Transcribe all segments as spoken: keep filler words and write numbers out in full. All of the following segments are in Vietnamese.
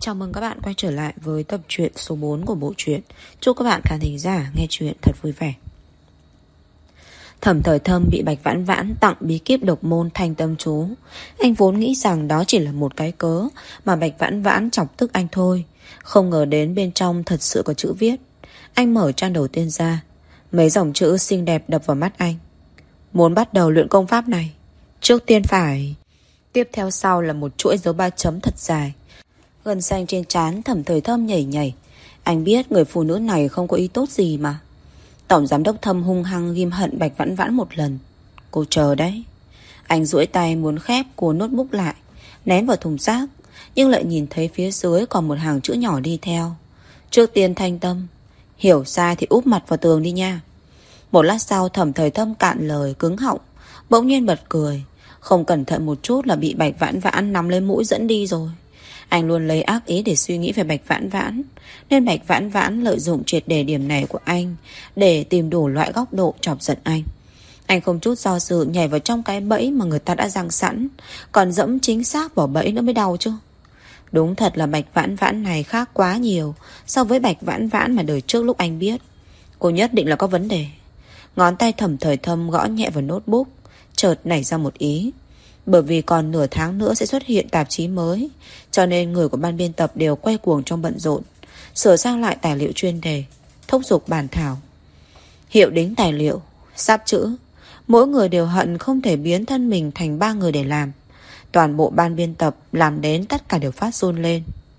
Chào mừng các bạn quay trở lại với tập truyện số bốn của bộ truyện. Chúc các bạn khán thính giả nghe truyện thật vui vẻ. Thẩm Thời Thâm bị Bạch Vãn Vãn tặng bí kíp độc môn Thanh Tâm Chú. Anh vốn nghĩ rằng đó chỉ là một cái cớ mà Bạch Vãn Vãn chọc tức anh thôi. Không ngờ đến bên trong thật sự có chữ viết. Anh mở trang đầu tiên ra. Mấy dòng chữ xinh đẹp đập vào mắt anh. Muốn bắt đầu luyện công pháp này, trước tiên phải... Tiếp theo sau là một chuỗi dấu ba chấm thật dài. Gân xanh trên trán Thẩm Thời Thâm nhảy nhảy. Anh biết người phụ nữ này không có ý tốt gì mà. Tổng giám đốc Thâm hung hăng ghim hận Bạch Vãn Vãn một lần. Cô chờ đấy. Anh duỗi tay muốn khép cuốn notebook lại, ném vào thùng rác, nhưng lại nhìn thấy phía dưới còn một hàng chữ nhỏ đi theo. Trước tiên thanh tâm. Hiểu sai thì úp mặt vào tường đi nha. Một lát sau Thẩm Thời Thâm cạn lời cứng họng, bỗng nhiên bật cười. Không cẩn thận một chút là bị Bạch Vãn Vãn nắm lấy mũi dẫn đi rồi. Anh luôn lấy ác ý để suy nghĩ về Bạch Vãn Vãn, nên Bạch Vãn Vãn lợi dụng triệt để điểm này của anh để tìm đủ loại góc độ chọc giận anh. Anh không chút do dự nhảy vào trong cái bẫy mà người ta đã giăng sẵn, còn dẫm chính xác vào bẫy nữa mới đau chứ. Đúng thật là Bạch Vãn Vãn này khác quá nhiều so với Bạch Vãn Vãn mà đời trước lúc anh biết. Cô nhất định là có vấn đề. Ngón tay Thẩm Thời Thâm gõ nhẹ vào notebook, chợt nảy ra một ý. Bởi vì còn nửa tháng nữa sẽ xuất hiện tạp chí mới, cho nên người của ban biên tập đều quay cuồng trong bận rộn, sửa sang lại tài liệu chuyên đề, thúc giục bản thảo, hiệu đính tài liệu, sắp chữ. Mỗi người đều hận không thể biến thân mình thành ba người để làm. Toàn bộ ban biên tập làm đến tất cả đều phát run lên.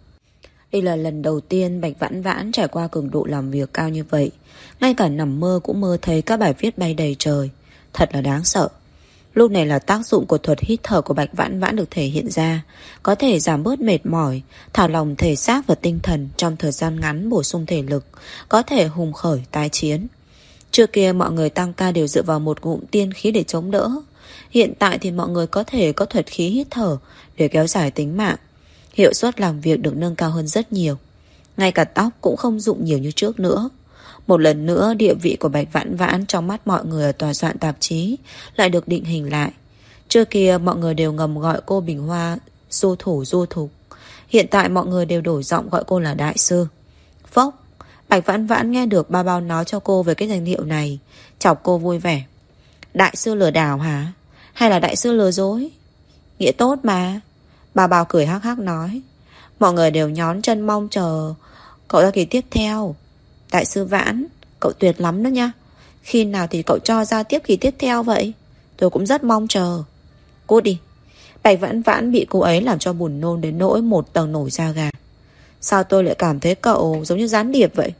Đây là lần đầu tiên Bạch Vãn Vãn trải qua cường độ làm việc cao như vậy. Ngay cả nằm mơ cũng mơ thấy các bài viết bay đầy trời. Thật là đáng sợ. Lúc này là tác dụng của thuật hít thở của Bạch Vãn Vãn được thể hiện ra, có thể giảm bớt mệt mỏi, thả lỏng thể xác và tinh thần trong thời gian ngắn, bổ sung thể lực, có thể hùng khởi tái chiến. Trước kia mọi người tăng ca đều dựa vào một ngụm tiên khí để chống đỡ. Hiện tại thì mọi người có thể có thuật khí hít thở để kéo dài tính mạng. Hiệu suất làm việc được nâng cao hơn rất nhiều. Ngay cả tóc cũng không dụng nhiều như trước nữa. Một lần nữa địa vị của Bạch Vãn Vãn trong mắt mọi người ở tòa soạn tạp chí lại được định hình lại. Trước kia mọi người đều ngầm gọi cô Bình Hoa du thủ du thục. Hiện tại mọi người đều đổi giọng gọi cô là đại sư. Phốc, Bạch Vãn Vãn nghe được ba bao nói cho cô về cái danh hiệu này, chọc cô vui vẻ. Đại sư lừa đảo hả? Hay là đại sư lừa dối? Nghĩa tốt mà. Ba bao cười hắc hắc nói. Mọi người đều nhón chân mong chờ cậu ra kỳ tiếp theo. Đại sư Vãn, cậu tuyệt lắm đó nha. Khi nào thì cậu cho ra tiếp kỳ tiếp theo vậy? Tôi cũng rất mong chờ. Cút đi. Bạch Vãn Vãn bị cô ấy làm cho buồn nôn đến nỗi một tầng nổi da gà. Sao tôi lại cảm thấy cậu giống như gián điệp vậy?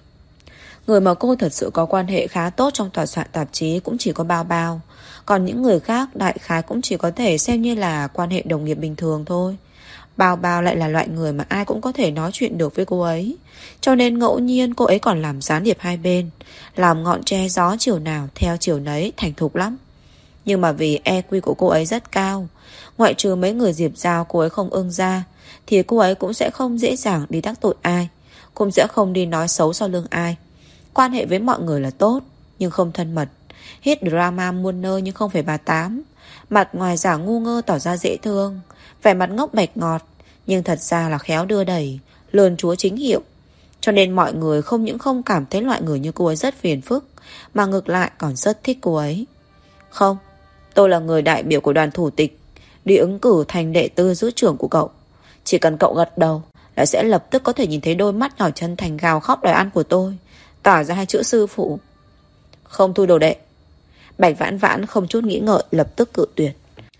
Người mà cô thật sự có quan hệ khá tốt trong tòa soạn tạp chí cũng chỉ có Bao Bao. Còn những người khác đại khái cũng chỉ có thể xem như là quan hệ đồng nghiệp bình thường thôi. Bao Bao lại là loại người mà ai cũng có thể nói chuyện được với cô ấy, cho nên ngẫu nhiên cô ấy còn làm gián điệp hai bên, làm ngọn tre gió chiều nào theo chiều nấy, thành thục lắm. Nhưng mà vì e quy của cô ấy rất cao, ngoại trừ mấy người Diệp Giao cô ấy không ưng ra, thì cô ấy cũng sẽ không dễ dàng đi đắc tội ai, cũng sẽ không đi nói xấu sau lưng ai. Quan hệ với mọi người là tốt, nhưng không thân mật. Hit drama muôn nơi nhưng không phải bà Tám. Mặt ngoài giả ngu ngơ tỏ ra dễ thương, vẻ mặt ngốc bạch ngọt, nhưng thật ra là khéo đưa đẩy, lườn chúa chính hiệu. Cho nên mọi người không những không cảm thấy loại người như cô ấy rất phiền phức, mà ngược lại còn rất thích cô ấy. Không, tôi là người đại biểu của đoàn thủ tịch, đi ứng cử thành đệ tư giữ trưởng của cậu. Chỉ cần cậu gật đầu là sẽ lập tức có thể nhìn thấy đôi mắt nhỏ chân thành gào khóc đòi ăn của tôi, tỏ ra hai chữ sư phụ. Không thu đồ đệ. Bạch Vãn Vãn không chút nghĩ ngợi lập tức cự tuyệt.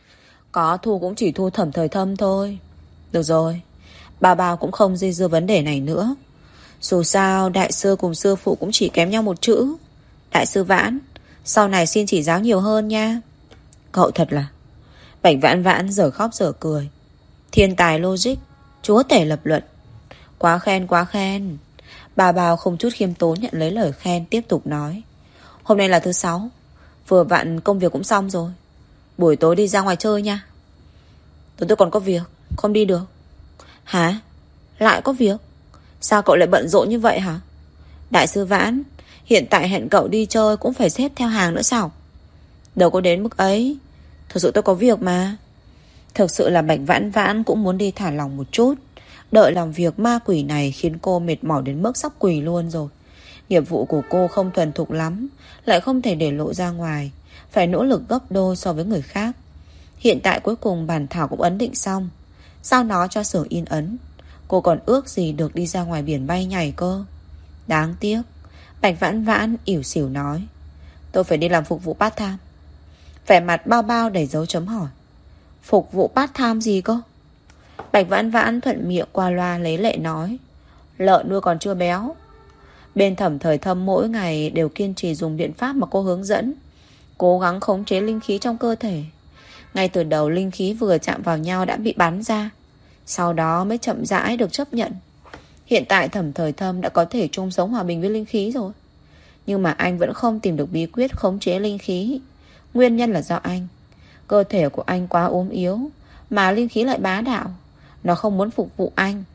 Có thu cũng chỉ thu Thẩm Thời Thâm thôi. Được rồi, bà Bao cũng không dây dưa vấn đề này nữa. Dù sao đại sư cùng sư phụ cũng chỉ kém nhau một chữ. Đại sư Vãn, sau này xin chỉ giáo nhiều hơn nha. Cậu thật là... Bạch Vãn Vãn giờ khóc giờ cười. Thiên tài logic, chúa tể lập luận. Quá khen quá khen. Bà Bao không chút khiêm tốn nhận lấy lời khen, tiếp tục nói. Hôm nay là thứ sáu, vừa vặn công việc cũng xong rồi. Buổi tối đi ra ngoài chơi nha. Tôi tôi còn có việc, không đi được. Hả? Lại có việc? Sao cậu lại bận rộn như vậy hả? Đại sư Vãn, hiện tại hẹn cậu đi chơi cũng phải xếp theo hàng nữa sao? Đâu có đến mức ấy. Thực sự tôi có việc mà. Thực sự là Bạch Vãn Vãn cũng muốn đi thả lòng một chút. Đợi làm việc ma quỷ này khiến cô mệt mỏi đến mức sắp quỳ luôn rồi. Nghiệp vụ của cô không thuần thục lắm, lại không thể để lộ ra ngoài, phải nỗ lực gấp đôi so với người khác. Hiện tại cuối cùng bản thảo cũng ấn định xong, sao nó cho xưởng in ấn. Cô còn ước gì được đi ra ngoài biển bay nhảy cơ. Đáng tiếc. Bạch Vãn Vãn ỉu xỉu nói, tôi phải đi làm phục vụ part time. Vẻ mặt bao bao đầy dấu chấm hỏi. Phục vụ part time gì cơ? Bạch Vãn Vãn thuận miệng qua loa lấy lệ nói, lợn nuôi còn chưa béo. Bên Thẩm Thời Thâm mỗi ngày đều kiên trì dùng biện pháp mà cô hướng dẫn, cố gắng khống chế linh khí trong cơ thể. Ngay từ đầu linh khí vừa chạm vào nhau đã bị bắn ra, sau đó mới chậm rãi được chấp nhận. Hiện tại Thẩm Thời Thâm đã có thể chung sống hòa bình với linh khí rồi. Nhưng mà anh vẫn không tìm được bí quyết khống chế linh khí. Nguyên nhân là do anh, cơ thể của anh quá ốm yếu, mà linh khí lại bá đạo. Nó không muốn phục vụ anh,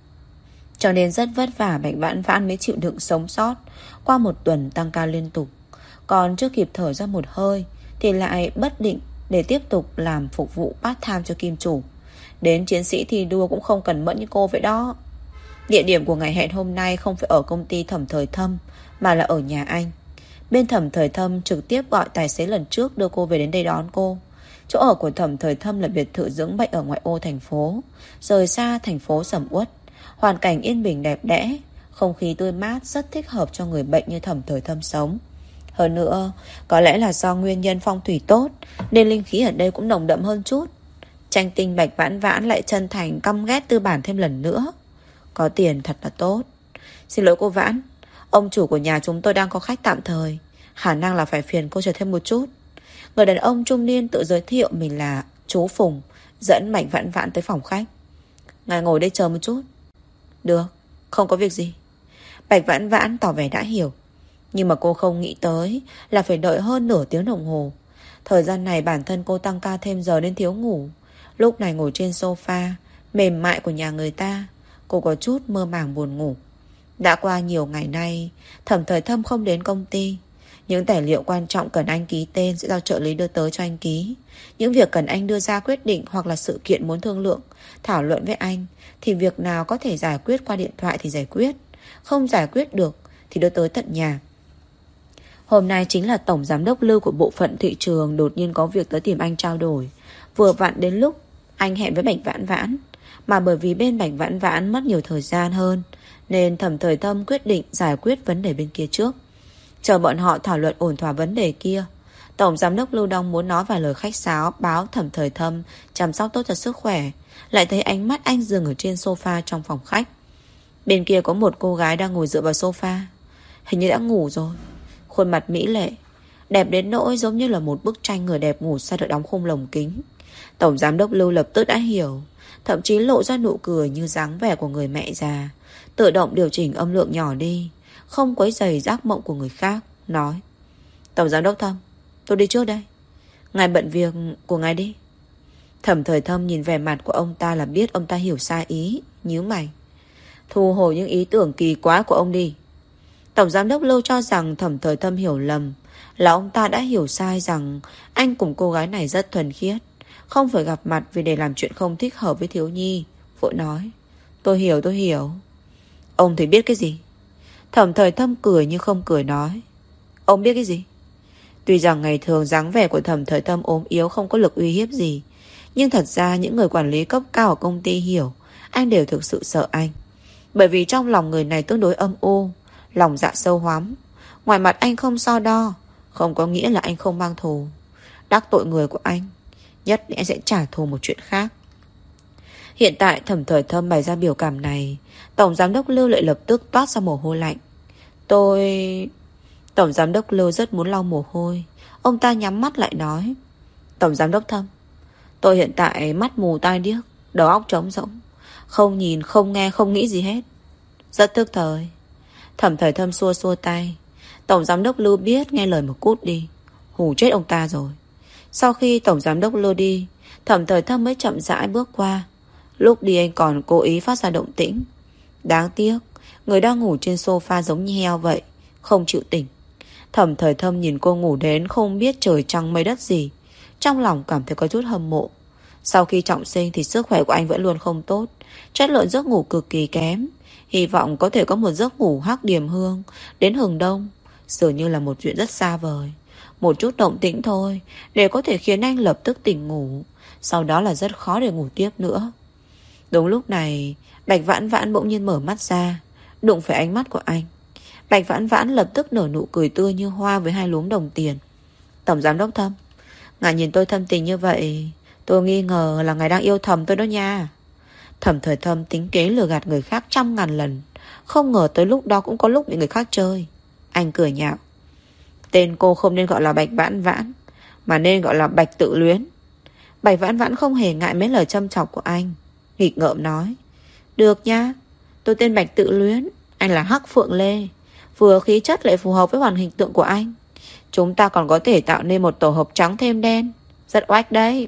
cho nên rất vất vả Bạch Vãn Vãn mới chịu đựng sống sót qua một tuần tăng ca liên tục. Còn chưa kịp thở ra một hơi thì lại bất định để tiếp tục làm phục vụ part time cho kim chủ. Đến chiến sĩ thi đua cũng không cần mẫn như cô vậy đó. Địa điểm của ngày hẹn hôm nay không phải ở công ty Thẩm Thời Thâm, mà là ở nhà anh. Bên Thẩm Thời Thâm trực tiếp gọi tài xế lần trước đưa cô về đến đây đón cô. Chỗ ở của Thẩm Thời Thâm là biệt thự dưỡng bệnh ở ngoại ô thành phố, rời xa thành phố sầm uất. Hoàn cảnh yên bình đẹp đẽ, không khí tươi mát, rất thích hợp cho người bệnh như Thẩm Thời Thâm sống. Hơn nữa, có lẽ là do nguyên nhân phong thủy tốt nên linh khí ở đây cũng nồng đậm hơn chút. Tranh tinh Bạch Vãn Vãn lại chân thành căm ghét Tư Bản thêm lần nữa. Có tiền thật là tốt. Xin lỗi cô Vãn, ông chủ của nhà chúng tôi đang có khách tạm thời, khả năng là phải phiền cô chờ thêm một chút. Người đàn ông trung niên tự giới thiệu mình là chú Phùng, dẫn Bạch Vãn Vãn tới phòng khách. Ngài ngồi đây chờ một chút. Được, không có việc gì. Bạch Vãn Vãn tỏ vẻ đã hiểu. Nhưng mà cô không nghĩ tới là phải đợi hơn nửa tiếng đồng hồ. Thời gian này bản thân cô tăng ca thêm giờ nên thiếu ngủ. Lúc này ngồi trên sofa mềm mại của nhà người ta, cô có chút mơ màng buồn ngủ. Đã qua nhiều ngày nay, Thẩm Thời Thâm không đến công ty. Những tài liệu quan trọng cần anh ký tên sẽ do trợ lý đưa tới cho anh ký. Những việc cần anh đưa ra quyết định hoặc là sự kiện muốn thương lượng, thảo luận với anh, thì việc nào có thể giải quyết qua điện thoại thì giải quyết, không giải quyết được thì đưa tới tận nhà. Hôm nay chính là tổng giám đốc Lưu của bộ phận thị trường đột nhiên có việc tới tìm anh trao đổi. Vừa vặn đến lúc anh hẹn với Bạch Vãn Vãn, mà bởi vì bên Bạch Vãn Vãn mất nhiều thời gian hơn nên Thẩm Thời Thâm quyết định giải quyết vấn đề bên kia trước. Chờ bọn họ thảo luận ổn thỏa vấn đề kia, tổng giám đốc Lưu Đông muốn nói vài lời khách sáo báo Thẩm Thời Thâm chăm sóc tốt cho sức khỏe, lại thấy ánh mắt anh dừng ở trên sofa trong phòng khách. Bên kia có một cô gái đang ngồi dựa vào sofa, hình như đã ngủ rồi. Khuôn mặt mỹ lệ, đẹp đến nỗi giống như là một bức tranh người đẹp ngủ say được đóng khung lồng kính. Tổng giám đốc Lưu lập tức đã hiểu, thậm chí lộ ra nụ cười như dáng vẻ của người mẹ già, tự động điều chỉnh âm lượng nhỏ đi, không quấy rầy giấc mộng của người khác, nói: Tổng giám đốc Thâm, tôi đi trước đây, ngài bận việc của ngài đi. Thẩm Thời Thâm nhìn vẻ mặt của ông ta là biết ông ta hiểu sai ý, nhíu mày: Thu hồi những ý tưởng kỳ quá của ông đi. Tổng giám đốc Lưu cho rằng Thẩm Thời Thâm hiểu lầm, là ông ta đã hiểu sai rằng anh cùng cô gái này rất thuần khiết, không phải gặp mặt vì để làm chuyện không thích hợp với thiếu nhi. Vội nói: Tôi hiểu, tôi hiểu. Ông thì biết cái gì? Thẩm Thời Thâm cười như không cười nói: Ông biết cái gì? Tuy rằng ngày thường dáng vẻ của Thẩm Thời Thâm ốm yếu không có lực uy hiếp gì, nhưng thật ra những người quản lý cấp cao ở công ty hiểu anh đều thực sự sợ anh. Bởi vì trong lòng người này tương đối âm u, lòng dạ sâu hoắm. Ngoài mặt anh không so đo, không có nghĩa là anh không mang thù. Đắc tội người của anh, nhất định anh sẽ trả thù một chuyện khác. Hiện tại Thẩm Thời Thâm bày ra biểu cảm này, tổng giám đốc Lưu lại lập tức toát ra mồ hôi lạnh. Tôi... Tổng giám đốc Lưu rất muốn lau mồ hôi. Ông ta nhắm mắt lại nói: Tổng giám đốc Thâm, tôi hiện tại mắt mù tai điếc, đầu óc trống rỗng, không nhìn, không nghe, không nghĩ gì hết. Rất thức thời. Thẩm Thời Thâm xua xua tay. Tổng giám đốc Lưu biết nghe lời một cút đi, hù chết ông ta rồi. Sau khi tổng giám đốc Lưu đi, Thẩm Thời Thâm mới chậm rãi bước qua. Lúc đi anh còn cố ý phát ra động tĩnh. Đáng tiếc, người đang ngủ trên sofa giống như heo vậy, không chịu tỉnh. Thẩm Thời Thâm nhìn cô ngủ đến không biết trời trăng mây đất gì, trong lòng cảm thấy có chút hâm mộ. Sau khi trọng sinh thì sức khỏe của anh vẫn luôn không tốt, chất lượng giấc ngủ cực kỳ kém. Hy vọng có thể có một giấc ngủ hắc điềm hương đến hừng đông dường như là một chuyện rất xa vời. Một chút động tĩnh thôi để có thể khiến anh lập tức tỉnh ngủ, sau đó là rất khó để ngủ tiếp nữa. Đúng lúc này, Bạch Vãn Vãn bỗng nhiên mở mắt ra, đụng phải ánh mắt của anh. Bạch Vãn Vãn lập tức nở nụ cười tươi như hoa với hai luống đồng tiền. Tổng giám đốc Thâm, ngài nhìn tôi thâm tình như vậy, tôi nghi ngờ là ngài đang yêu thầm tôi đó nha. Thẩm Thời Thâm tính kế lừa gạt người khác trăm ngàn lần, không ngờ tới lúc đó cũng có lúc bị người khác chơi. Anh cười nhạo. Tên cô không nên gọi là Bạch Vãn Vãn, mà nên gọi là Bạch Tự Luyến. Bạch Vãn Vãn không hề ngại mấy lời châm chọc của anh, nghịch ngợm nói. Được nha, tôi tên Bạch Tự Luyến, anh là Hắc Phượng Lê. Vừa khí chất lại phù hợp với hoàn hình tượng của anh. Chúng ta còn có thể tạo nên một tổ hợp trắng thêm đen, rất oách đấy.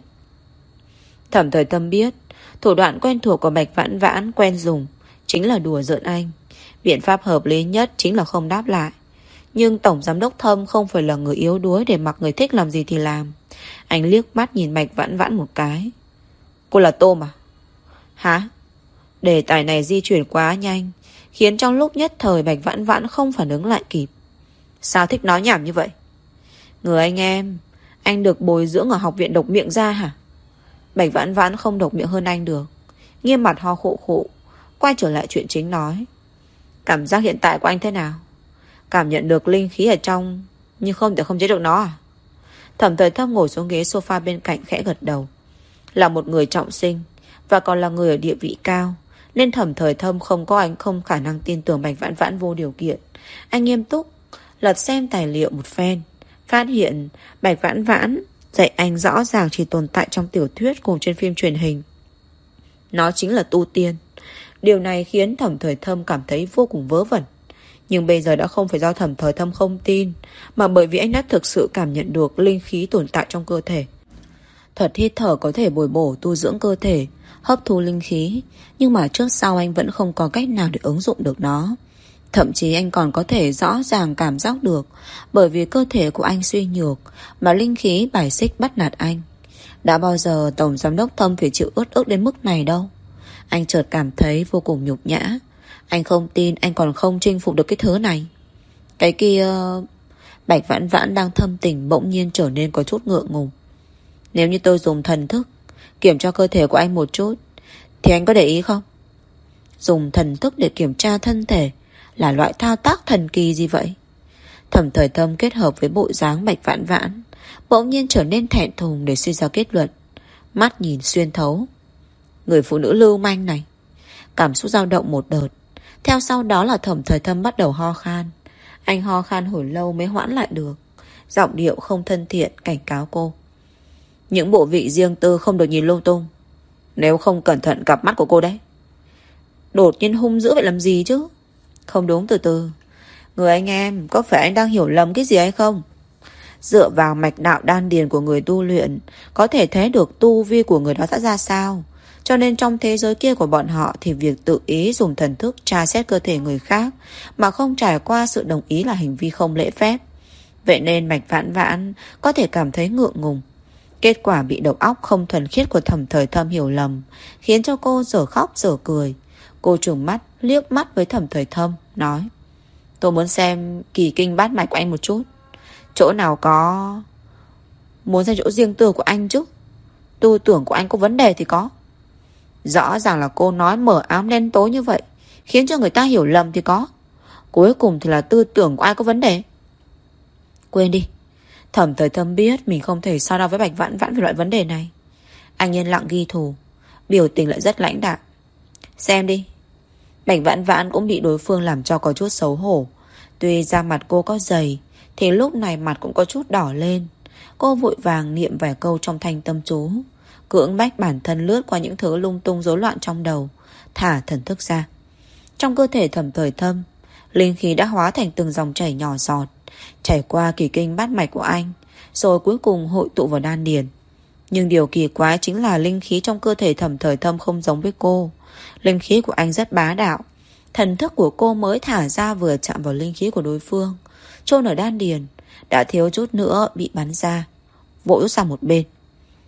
Thẩm Thời Thâm biết thủ đoạn quen thuộc của Bạch Vãn Vãn quen dùng chính là đùa giỡn anh. Biện pháp hợp lý nhất chính là không đáp lại. Nhưng Tổng Giám đốc Thâm không phải là người yếu đuối để mặc người thích làm gì thì làm. Anh liếc mắt nhìn Bạch Vãn Vãn một cái. Cô là Tôm à? Hả? Đề tài này di chuyển quá nhanh, khiến trong lúc nhất thời Bạch Vãn Vãn không phản ứng lại kịp. Sao thích nói nhảm như vậy? Người anh em, anh được bồi dưỡng ở học viện độc miệng ra hả? Bạch Vãn Vãn không độc miệng hơn anh được, nghiêm mặt ho khụ khụ, quay trở lại chuyện chính nói. Cảm giác hiện tại của anh thế nào? Cảm nhận được linh khí ở trong, nhưng không thể không chế được nó à? Thẩm Thời Thâm ngồi xuống ghế sofa bên cạnh khẽ gật đầu. Là một người trọng sinh, và còn là người ở địa vị cao, nên Thẩm Thời Thâm không có anh không khả năng tin tưởng Bạch Vãn Vãn vô điều kiện. Anh nghiêm túc lật xem tài liệu một phen, phát hiện Bạch Vãn Vãn dạy anh rõ ràng chỉ tồn tại trong tiểu thuyết cùng trên phim truyền hình. Nó chính là tu tiên. Điều này khiến Thẩm Thời Thâm cảm thấy vô cùng vớ vẩn. Nhưng bây giờ đã không phải do Thẩm Thời Thâm không tin, mà bởi vì anh đã thực sự cảm nhận được linh khí tồn tại trong cơ thể. Thuật hít thở có thể bồi bổ tu dưỡng cơ thể, hấp thu linh khí, nhưng mà trước sau anh vẫn không có cách nào để ứng dụng được nó. Thậm chí anh còn có thể rõ ràng cảm giác được, bởi vì cơ thể của anh suy nhược mà linh khí bài xích bắt nạt anh. Đã bao giờ Tổng Giám đốc Thâm phải chịu ướt ức đến mức này đâu. Anh chợt cảm thấy vô cùng nhục nhã. Anh không tin anh còn không chinh phục được cái thứ này. Cái kia... Bạch Vãn Vãn đang thâm tình bỗng nhiên trở nên có chút ngượng ngùng. Nếu như tôi dùng thần thức kiểm tra cơ thể của anh một chút, thì anh có để ý không? Dùng thần thức để kiểm tra thân thể là loại thao tác thần kỳ gì vậy? Thẩm Thời Thâm kết hợp với bộ dáng Bạch Vãn Vãn bỗng nhiên trở nên thẹn thùng để suy ra kết luận. Mắt nhìn xuyên thấu. Người phụ nữ lưu manh này. Cảm xúc dao động một đợt. Theo sau đó là Thẩm Thời Thâm bắt đầu ho khan. Anh ho khan hồi lâu mới hoãn lại được. Giọng điệu không thân thiện cảnh cáo cô. Những bộ vị riêng tư không được nhìn lung tung. Nếu không cẩn thận cặp mắt của cô đấy. Đột nhiên hung dữ vậy làm gì chứ? Không đúng, từ từ. Người anh em, có phải anh đang hiểu lầm cái gì hay không? Dựa vào mạch đạo đan điền của người tu luyện, có thể thấy được tu vi của người đó sẽ ra sao. Cho nên trong thế giới kia của bọn họ thì việc tự ý dùng thần thức tra xét cơ thể người khác mà không trải qua sự đồng ý là hành vi không lễ phép. Vậy nên Bạch Vãn Vãn có thể cảm thấy ngượng ngùng. Kết quả bị đầu óc không thuần khiết của Thẩm Thời Thâm hiểu lầm, khiến cho cô dở khóc dở cười. Cô trừng mắt liếc mắt với Thẩm Thời Thâm, nói: Tôi muốn xem kỳ kinh bát mạch của anh một chút. Chỗ nào có... Muốn xem chỗ riêng tư của anh chứ. Tư tưởng của anh có vấn đề thì có. Rõ ràng là cô nói mở ám đen tối như vậy, khiến cho người ta hiểu lầm thì có. Cuối cùng thì là tư tưởng của ai có vấn đề. Quên đi. Thẩm Thời Thâm biết mình không thể so đo với Bạch Vãn Vãn về loại vấn đề này. Anh yên lặng ghi thù, biểu tình lại rất lãnh đạm. Xem đi. Bạch Vãn Vãn cũng bị đối phương làm cho có chút xấu hổ. Tuy da mặt cô có dày, thì lúc này mặt cũng có chút đỏ lên. Cô vội vàng niệm vài câu trong thanh tâm chú, cưỡng bách bản thân lướt qua những thứ lung tung rối loạn trong đầu, thả thần thức ra. Trong cơ thể Thẩm Thời Thâm, linh khí đã hóa thành từng dòng chảy nhỏ giọt, chảy qua kỳ kinh bát mạch của anh, rồi cuối cùng hội tụ vào đan điền. Nhưng điều kỳ quái chính là linh khí trong cơ thể Thẩm Thời Thâm không giống với cô. Linh khí của anh rất bá đạo. Thần thức của cô mới thả ra vừa chạm vào linh khí của đối phương, chôn ở đan điền, đã thiếu chút nữa bị bắn ra, vội rút sang một bên.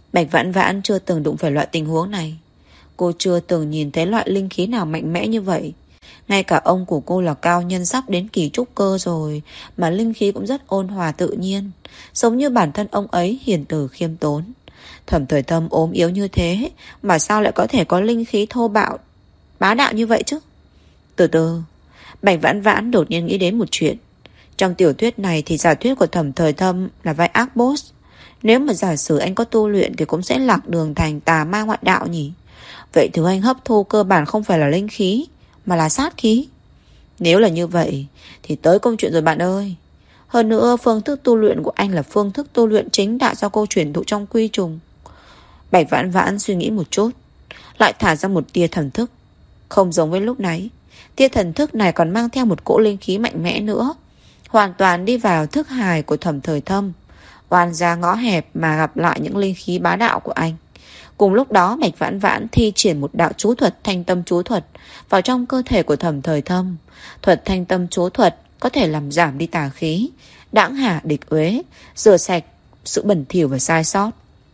Bạch Vãn Vãn chưa từng đụng phải loại tình huống này. Cô chưa từng nhìn thấy loại linh khí nào mạnh mẽ như vậy. Ngay cả ông của cô là cao nhân sắp đến kỳ trúc cơ rồi, mà linh khí cũng rất ôn hòa tự nhiên, giống như bản thân ông ấy hiền từ khiêm tốn. Thẩm Thời Thâm ốm yếu như thế mà sao lại có thể có linh khí thô bạo bá đạo như vậy chứ? Từ từ, Bạch Vãn Vãn đột nhiên nghĩ đến một chuyện. Trong tiểu thuyết này thì giả thuyết của Thẩm Thời Thâm là vai ác boss. Nếu mà giả sử anh có tu luyện thì cũng sẽ lạc đường thành tà ma ngoại đạo nhỉ? Vậy thứ anh hấp thu cơ bản không phải là linh khí, mà là sát khí. Nếu là như vậy thì tới công chuyện rồi bạn ơi. Hơn nữa phương thức tu luyện của anh là phương thức tu luyện chính đạo do cô truyền thụ trong quy trùng. Bạch Vãn Vãn suy nghĩ một chút, lại thả ra một tia thần thức. Không giống với lúc nãy, tia thần thức này còn mang theo một cỗ linh khí mạnh mẽ nữa, hoàn toàn đi vào thức hài của Thẩm Thời Thâm, oan ra ngõ hẹp mà gặp lại những linh khí bá đạo của anh. Cùng lúc đó Bạch Vãn Vãn thi triển một đạo chú thuật thanh tâm chú thuật vào trong cơ thể của Thẩm Thời Thâm. Thuật thanh tâm chú thuật có thể làm giảm đi tà khí, đãng hạ địch uế, rửa sạch sự bẩn thỉu và sai sót.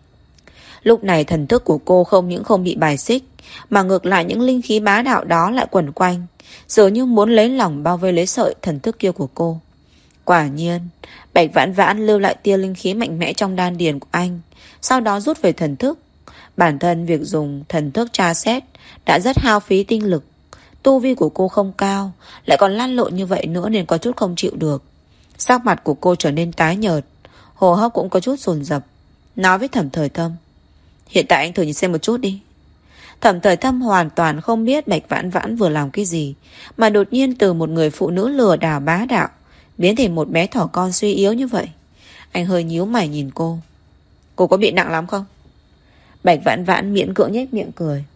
Lúc này thần thức của cô không những không bị bài xích, mà ngược lại những linh khí bá đạo đó lại quẩn quanh, dường như muốn lấy lòng bao vây lấy sợi thần thức kia của cô. Quả nhiên, Bạch Vãn Vãn lưu lại tia linh khí mạnh mẽ trong đan điền của anh, sau đó rút về thần thức. Bản thân việc dùng thần thức tra xét đã rất hao phí tinh lực. Tu vi của cô không cao, lại còn lăn lộn như vậy nữa nên có chút không chịu được. Sắc mặt của cô trở nên tái nhợt, hô hấp cũng có chút dồn dập, nói với Thẩm Thời Thâm: hiện tại anh thử nhìn xem một chút đi. Thẩm Thời Thâm hoàn toàn không biết Bạch Vãn Vãn vừa làm cái gì, mà đột nhiên từ một người phụ nữ lừa đảo bá đạo biến thành một bé thỏ con suy yếu như vậy. Anh hơi nhíu mày nhìn cô. Cô có bị nặng lắm không? Bạch Vãn Vãn miễn cưỡng nhếch miệng cười.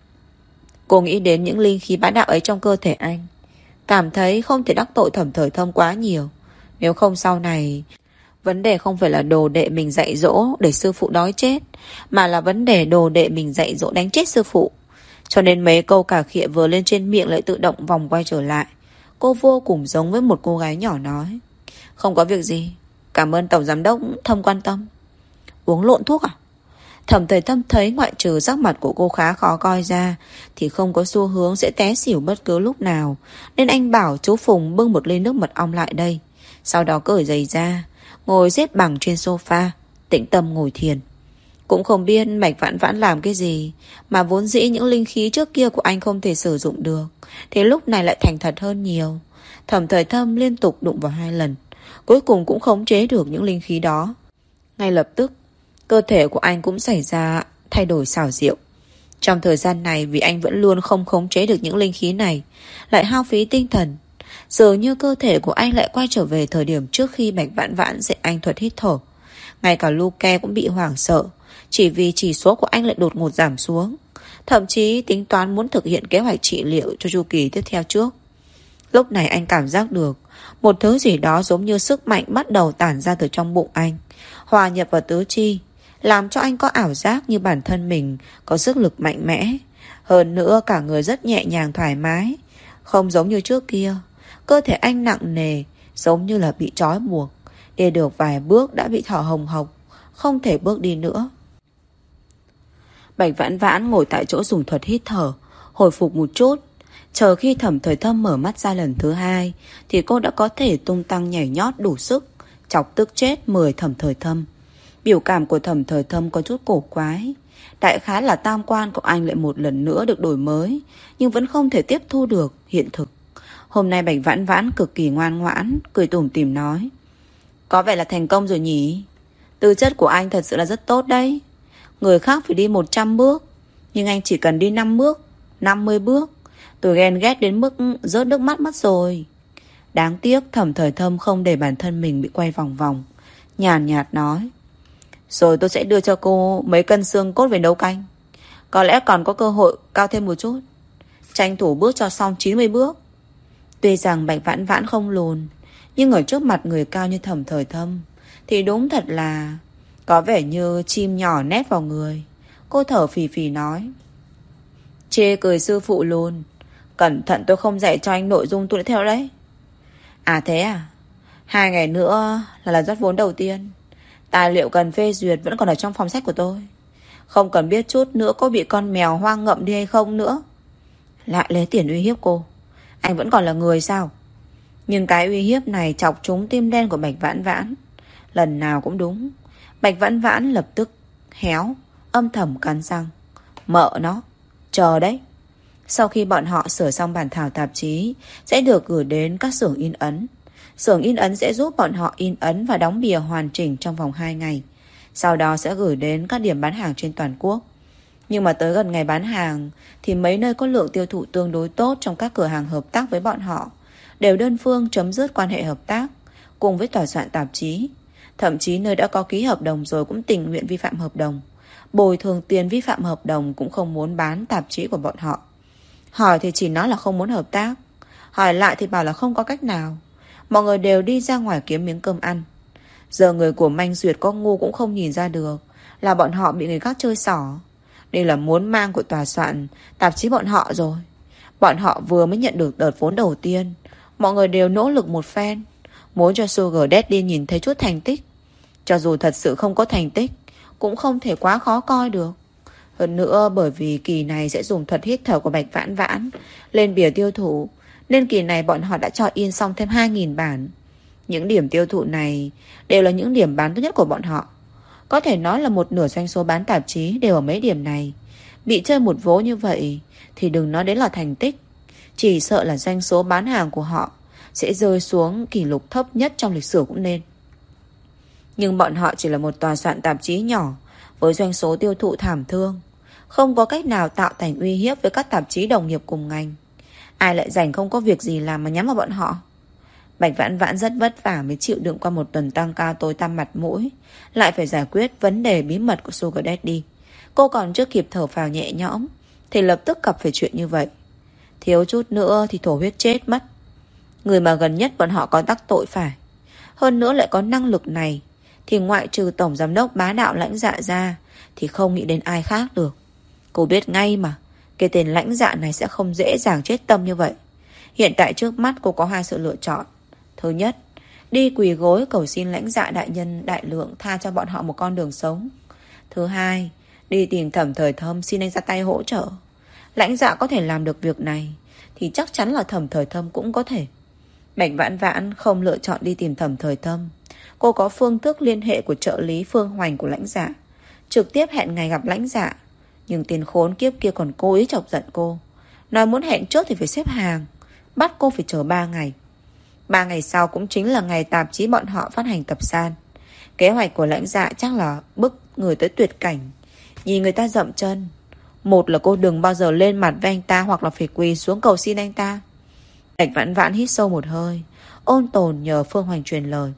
Cô nghĩ đến những linh khí bá đạo ấy trong cơ thể anh, cảm thấy không thể đắc tội Thẩm Thời Thâm quá nhiều. Nếu không sau này, vấn đề không phải là đồ đệ mình dạy dỗ để sư phụ đói chết, mà là vấn đề đồ đệ mình dạy dỗ đánh chết sư phụ. Cho nên mấy câu cà khịa vừa lên trên miệng lại tự động vòng quay trở lại. Cô vô cùng giống với một cô gái nhỏ nói: không có việc gì, cảm ơn Tổng Giám Đốc Thâm quan tâm. Uống lộn thuốc à? Thẩm Thời Thâm thấy ngoại trừ sắc mặt của cô khá khó coi ra thì không có xu hướng sẽ té xỉu bất cứ lúc nào, nên anh bảo chú Phùng bưng một ly nước mật ong lại đây. Sau đó cởi giày ra, ngồi xếp bằng trên sofa, tĩnh tâm ngồi thiền. Cũng không biết Bạch Vãn Vãn làm cái gì mà vốn dĩ những linh khí trước kia của anh không thể sử dụng được, thì lúc này lại thành thật hơn nhiều. Thẩm Thời Thâm liên tục đụng vào hai lần, cuối cùng cũng khống chế được những linh khí đó. Ngay lập tức cơ thể của anh cũng xảy ra thay đổi xảo diệu. Trong thời gian này, vì anh vẫn luôn không khống chế được những linh khí này, lại hao phí tinh thần, dường như cơ thể của anh lại quay trở về thời điểm trước khi Bạch Vãn Vãn dạy anh thuật hít thở. Ngay cả Luke cũng bị hoảng sợ, chỉ vì chỉ số của anh lại đột ngột giảm xuống, thậm chí tính toán muốn thực hiện kế hoạch trị liệu cho chu kỳ tiếp theo trước. Lúc này anh cảm giác được một thứ gì đó giống như sức mạnh bắt đầu tản ra từ trong bụng anh, hòa nhập vào tứ chi, làm cho anh có ảo giác như bản thân mình có sức lực mạnh mẽ. Hơn nữa cả người rất nhẹ nhàng thoải mái, không giống như trước kia. Cơ thể anh nặng nề, giống như là bị trói buộc, đi được vài bước đã bị thở hồng hộc, không thể bước đi nữa. Bạch Vãn Vãn ngồi tại chỗ dùng thuật hít thở, hồi phục một chút. Chờ khi Thẩm Thời Thâm mở mắt ra lần thứ hai thì cô đã có thể tung tăng nhảy nhót đủ sức, chọc tức chết mười Thẩm Thời Thâm. Biểu cảm của Thẩm Thời Thâm có chút cổ quái. Đại khái là tam quan của anh lại một lần nữa được đổi mới, nhưng vẫn không thể tiếp thu được hiện thực. Hôm nay Bạch Vãn Vãn cực kỳ ngoan ngoãn, cười tủm tỉm nói: có vẻ là thành công rồi nhỉ? Tư chất của anh thật sự là rất tốt đấy. Người khác phải đi một trăm bước, nhưng anh chỉ cần đi năm bước, năm mươi bước. Tôi ghen ghét đến mức rớt nước mắt mất rồi. Đáng tiếc Thẩm Thời Thâm không để bản thân mình bị quay vòng vòng, nhàn nhạt nói: rồi tôi sẽ đưa cho cô mấy cân xương cốt về nấu canh. Có lẽ còn có cơ hội cao thêm một chút, tranh thủ bước cho xong chín mươi bước. Tuy rằng Bạch Vãn Vãn không lùn, nhưng ở trước mặt người cao như Thẩm Thời Thâm thì đúng thật là có vẻ như chim nhỏ nép vào người. Cô thở phì phì nói: chê cười sư phụ lùn, cẩn thận tôi không dạy cho anh nội dung tôi đã theo đấy. À thế à? Hai ngày nữa là lần rót vốn đầu tiên. Tài liệu cần phê duyệt vẫn còn ở trong phòng sách của tôi. Không cần biết chút nữa có bị con mèo hoang ngậm đi hay không nữa. Lại lấy tiền uy hiếp cô. Anh vẫn còn là người sao? Nhưng cái uy hiếp này chọc trúng tim đen của Bạch Vãn Vãn. Lần nào cũng đúng. Bạch Vãn Vãn lập tức héo, âm thầm cắn răng. Mợ nó, chờ đấy. Sau khi bọn họ sửa xong bản thảo tạp chí, sẽ được gửi đến các xưởng in ấn. Xưởng in ấn sẽ giúp bọn họ in ấn và đóng bìa hoàn chỉnh trong vòng hai ngày. Sau đó sẽ gửi đến các điểm bán hàng trên toàn quốc. Nhưng mà tới gần ngày bán hàng thì mấy nơi có lượng tiêu thụ tương đối tốt trong các cửa hàng hợp tác với bọn họ đều đơn phương chấm dứt quan hệ hợp tác cùng với tòa soạn tạp chí. Thậm chí nơi đã có ký hợp đồng rồi cũng tình nguyện vi phạm hợp đồng, bồi thường tiền vi phạm hợp đồng, cũng không muốn bán tạp chí của bọn họ. Hỏi thì chỉ nói là không muốn hợp tác, hỏi lại thì bảo là không có cách nào. Mọi người đều đi ra ngoài kiếm miếng cơm ăn. Giờ người của Manh Duyệt có ngu cũng không nhìn ra được là bọn họ bị người khác chơi xỏ. Đây là muốn mang của tòa soạn tạp chí bọn họ rồi. Bọn họ vừa mới nhận được đợt vốn đầu tiên. Mọi người đều nỗ lực một phen, muốn cho Sugar Daddy nhìn thấy chút thành tích. Cho dù thật sự không có thành tích, cũng không thể quá khó coi được. Hơn nữa bởi vì kỳ này sẽ dùng thuật hít thở của Bạch Vãn Vãn lên bìa tiêu thụ, nên kỳ này bọn họ đã cho in xong thêm hai nghìn bản. Những điểm tiêu thụ này đều là những điểm bán tốt nhất của bọn họ. Có thể nói là một nửa doanh số bán tạp chí đều ở mấy điểm này. Bị chơi một vố như vậy thì đừng nói đến là thành tích, chỉ sợ là doanh số bán hàng của họ sẽ rơi xuống kỷ lục thấp nhất trong lịch sử cũng nên. Nhưng bọn họ chỉ là một tòa soạn tạp chí nhỏ với doanh số tiêu thụ thảm thương, không có cách nào tạo thành uy hiếp với các tạp chí đồng nghiệp cùng ngành. Ai lại rảnh không có việc gì làm mà nhắm vào bọn họ. Bạch Vãn Vãn rất vất vả mới chịu đựng qua một tuần tăng ca tối tăm mặt mũi, lại phải giải quyết vấn đề bí mật của Sugar Daddy. Cô còn chưa kịp thở phào nhẹ nhõm thì lập tức gặp phải chuyện như vậy. Thiếu chút nữa thì thổ huyết chết mất. Người mà gần nhất bọn họ có đắc tội phải, hơn nữa lại có năng lực này, thì ngoại trừ tổng giám đốc bá đạo Lãnh Dạ ra thì không nghĩ đến ai khác được. Cô biết ngay mà, cái tên Lãnh Dạ này sẽ không dễ dàng chết tâm như vậy. Hiện tại trước mắt cô có hai sự lựa chọn. Thứ nhất, đi quỳ gối cầu xin Lãnh Dạ đại nhân đại lượng tha cho bọn họ một con đường sống. Thứ hai, đi tìm Thẩm Thời Thâm xin anh ra tay hỗ trợ. Lãnh Dạ có thể làm được việc này thì chắc chắn là Thẩm Thời Thâm cũng có thể. Bạch Vãn Vãn không lựa chọn đi tìm Thẩm Thời Thâm. Cô có phương thức liên hệ của trợ lý Phương Hoành của Lãnh Dạ, trực tiếp hẹn ngày gặp Lãnh Dạ. Nhưng tên khốn kiếp kia còn cố ý chọc giận cô, nói muốn hẹn trước thì phải xếp hàng, bắt cô phải chờ ba ngày. Ba ngày sau cũng chính là ngày tạp chí bọn họ phát hành tập san. Kế hoạch của Lãnh Dạ chắc là bức người tới tuyệt cảnh, nhìn người ta dậm chân. Một là cô đừng bao giờ lên mặt với anh ta, hoặc là phải quỳ xuống cầu xin anh ta. Bạch Vãn Vãn hít sâu một hơi, ôn tồn nhờ Phương Hoành truyền lời.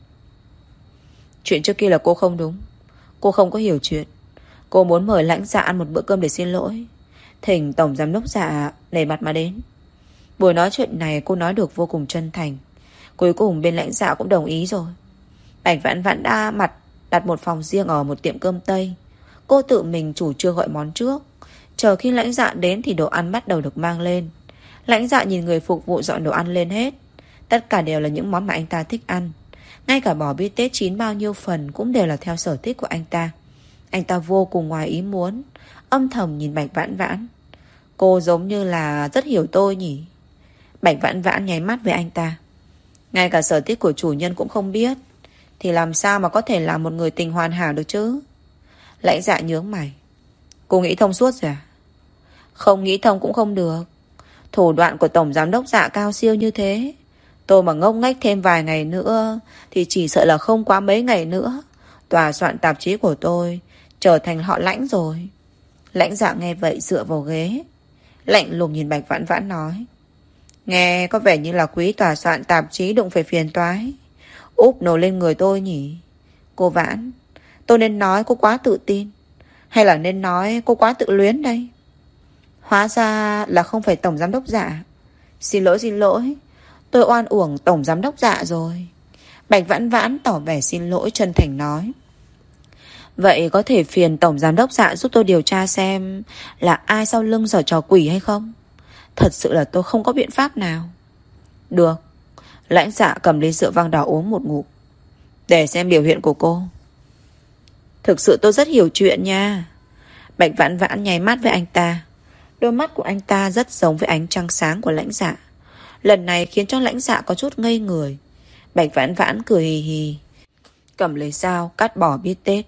Chuyện trước kia là cô không đúng, cô không có hiểu chuyện. Cô muốn mời Lãnh Dạ ăn một bữa cơm để xin lỗi, thỉnh tổng giám đốc Dạ nể mặt mà đến. Buổi nói chuyện này cô nói được vô cùng chân thành. Cuối cùng bên Lãnh Dạ cũng đồng ý rồi. Bạch Vãn Vãn đã mặt đặt một phòng riêng ở một tiệm cơm Tây. Cô tự mình chủ trương gọi món trước, chờ khi Lãnh Dạ đến thì đồ ăn bắt đầu được mang lên. Lãnh Dạ nhìn người phục vụ dọn đồ ăn lên hết. Tất cả đều là những món mà anh ta thích ăn. Ngay cả bò bít tết chín bao nhiêu phần cũng đều là theo sở thích của anh ta. Anh ta vô cùng ngoài ý muốn, âm thầm nhìn Bạch Vãn Vãn. Cô giống như là rất hiểu tôi nhỉ. Bạch Vãn Vãn nháy mắt với anh ta. Ngay cả sở thích của chủ nhân cũng không biết thì làm sao mà có thể là một người tình hoàn hảo được chứ? Lãnh Dạ nhướng mày. Cô nghĩ thông suốt rồi à? Không nghĩ thông cũng không được. Thủ đoạn của tổng giám đốc Dạ cao siêu như thế, tôi mà ngốc nghếch thêm vài ngày nữa thì chỉ sợ là không quá mấy ngày nữa tòa soạn tạp chí của tôi trở thành họ Lãnh rồi. Lãnh Dạ nghe vậy dựa vào ghế, lạnh lùng nhìn Bạch Vãn Vãn nói. Nghe có vẻ như là quý tòa soạn tạp chí đụng phải phiền toái, úp nổi lên người tôi nhỉ. Cô Vãn, tôi nên nói cô quá tự tin, hay là nên nói cô quá tự luyến đây? Hóa ra là không phải tổng giám đốc Dạ. Xin lỗi xin lỗi, tôi oan uổng tổng giám đốc Dạ rồi. Bạch Vãn Vãn tỏ vẻ xin lỗi chân thành nói. Vậy có thể phiền tổng giám đốc Dạ giúp tôi điều tra xem là ai sau lưng giở trò quỷ hay không? Thật sự là tôi không có biện pháp nào. Được. Lãnh Dạ cầm ly rượu vang đỏ uống một ngụm. Để xem biểu hiện của cô. Thực sự tôi rất hiểu chuyện nha. Bạch Vãn Vãn nháy mắt với anh ta. Đôi mắt của anh ta rất giống với ánh trăng sáng của Lãnh Dạ. Lần này khiến cho Lãnh Dạ có chút ngây người. Bạch Vãn Vãn cười hì hì, cầm lấy dao cắt bỏ bít tết.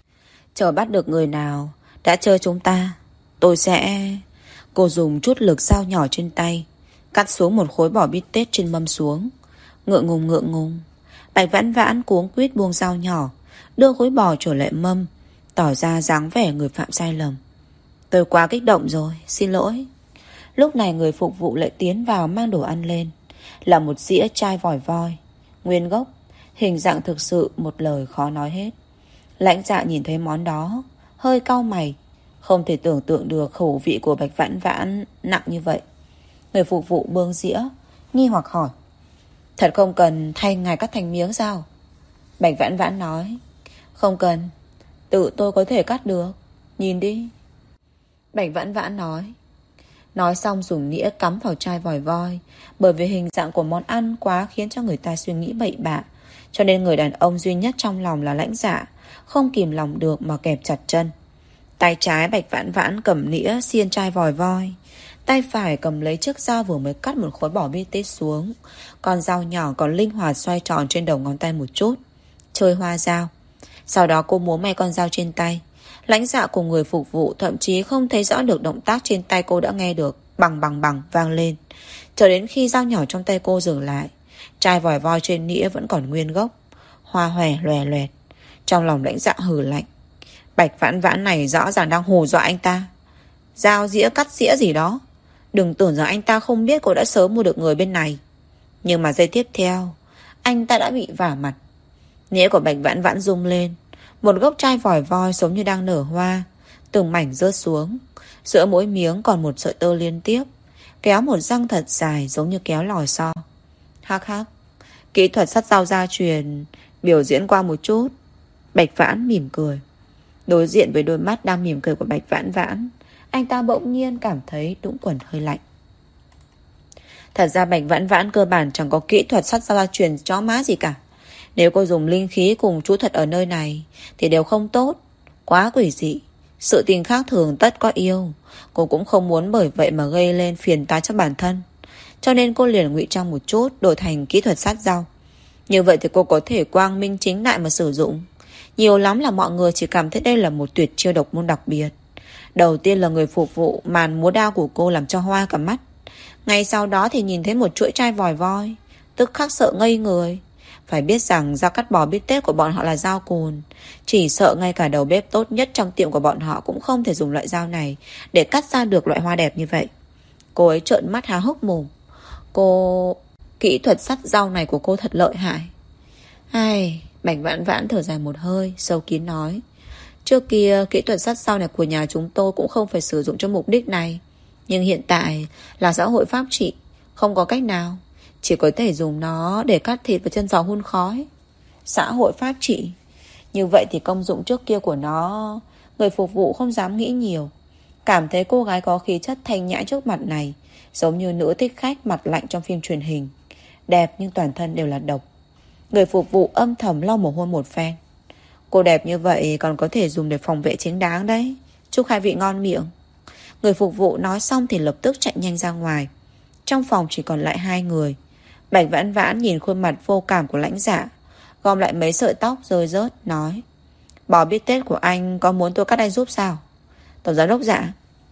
Chờ bắt được người nào đã chơi chúng ta, tôi sẽ... Cô dùng chút lực dao nhỏ trên tay cắt xuống một khối bò bít tết trên mâm xuống. Ngượng ngùng ngượng ngùng, Bạch Vãn Vãn cuống quýt buông dao nhỏ, đưa khối bò trở lại mâm, tỏ ra dáng vẻ người phạm sai lầm. Tôi quá kích động rồi, xin lỗi. Lúc này người phục vụ lại tiến vào mang đồ ăn lên. Là một dĩa chai vòi voi, nguyên gốc, hình dạng thực sự một lời khó nói hết. Lãnh Dạ nhìn thấy món đó, hơi cau mày. Không thể tưởng tượng được khẩu vị của Bạch Vãn Vãn nặng như vậy. Người phục vụ bưng dĩa, nghi hoặc hỏi: Thật không cần thay ngài cắt thành miếng sao? Bạch Vãn Vãn nói: Không cần, tự tôi có thể cắt được, nhìn đi. Bạch Vãn Vãn nói. Nói xong dùng nĩa cắm vào chai vòi voi. Bởi vì hình dạng của món ăn quá khiến cho người ta suy nghĩ bậy bạ, cho nên người đàn ông duy nhất trong lòng là Lãnh Dạ không kìm lòng được mà kẹp chặt chân. Tay trái Bạch Vãn Vãn cầm nĩa xiên chai vòi voi, tay phải cầm lấy chiếc dao vừa mới cắt một khối bò bít tết xuống. Con dao nhỏ còn linh hoạt xoay tròn trên đầu ngón tay một chút, chơi hoa dao. Sau đó cô múa may con dao trên tay. Lãnh Dạ cùng người phục vụ thậm chí không thấy rõ được động tác trên tay cô đã nghe được bằng bằng bằng vang lên. Cho đến khi dao nhỏ trong tay cô dừng lại, chai vòi voi trên nĩa vẫn còn nguyên gốc, hoa hòe loè loẹt. Trong lòng Lãnh Dạ hừ lạnh. Bạch Vãn Vãn này rõ ràng đang hù dọa anh ta. Dao dĩa cắt dĩa gì đó. Đừng tưởng rằng anh ta không biết cô đã sớm mua được người bên này. Nhưng mà giây tiếp theo, anh ta đã bị vả mặt. Nĩa của Bạch Vãn Vãn rung lên. Một gốc chai vòi voi giống như đang nở hoa, từng mảnh rớt xuống. Giữa mỗi miếng còn một sợi tơ liên tiếp, kéo một răng thật dài giống như kéo lò xo. Hắc hắc, kỹ thuật sắt dao gia truyền biểu diễn qua một chút. Bạch Vãn mỉm cười. Đối diện với đôi mắt đang mỉm cười của Bạch Vãn Vãn, anh ta bỗng nhiên cảm thấy đũng quần hơi lạnh. Thật ra Bạch Vãn Vãn cơ bản chẳng có kỹ thuật sắt dao gia truyền chó má gì cả. Nếu cô dùng linh khí cùng chú thuật ở nơi này thì đều không tốt, quá quỷ dị. Sự tình khác thường tất có yêu. Cô cũng không muốn bởi vậy mà gây lên phiền toái cho bản thân, cho nên cô liền ngụy trang một chút, đổi thành kỹ thuật sát dao. Như vậy thì cô có thể quang minh chính đại mà sử dụng. Nhiều lắm là mọi người chỉ cảm thấy đây là một tuyệt chiêu độc môn đặc biệt. Đầu tiên là người phục vụ màn múa đao của cô làm cho hoa cả mắt. Ngay sau đó thì nhìn thấy một chuỗi chai vòi voi, tức khắc sợ ngây người. Phải biết rằng dao cắt bò bít tết của bọn họ là dao cùn. Chỉ sợ ngay cả đầu bếp tốt nhất trong tiệm của bọn họ cũng không thể dùng loại dao này để cắt ra được loại hoa đẹp như vậy. Cô ấy trợn mắt há hốc mồm. Cô... Kỹ thuật sắt dao này của cô thật lợi hại. Ai... Bạch Vãn Vãn thở dài một hơi, sâu kín nói. Trước kia kỹ thuật sắt dao này của nhà chúng tôi cũng không phải sử dụng cho mục đích này. Nhưng hiện tại là xã hội pháp trị, không có cách nào, chỉ có thể dùng nó để cắt thịt và chân giò hun khói. Xã hội pháp trị. Như vậy thì công dụng trước kia của nó, người phục vụ không dám nghĩ nhiều. Cảm thấy cô gái có khí chất thanh nhã trước mặt này giống như nữ thích khách mặt lạnh trong phim truyền hình. Đẹp nhưng toàn thân đều là độc. Người phục vụ âm thầm lau mồ hôi một phen. Cô đẹp như vậy còn có thể dùng để phòng vệ chính đáng đấy. Chúc hai vị ngon miệng. Người phục vụ nói xong thì lập tức chạy nhanh ra ngoài. Trong phòng chỉ còn lại hai người. Bạch Vãn Vãn nhìn khuôn mặt vô cảm của Lãnh Dạ, gom lại mấy sợi tóc rơi rớt, nói: Bò bít tết của anh có muốn tôi cắt anh giúp sao? Tổng giám đốc Dạ,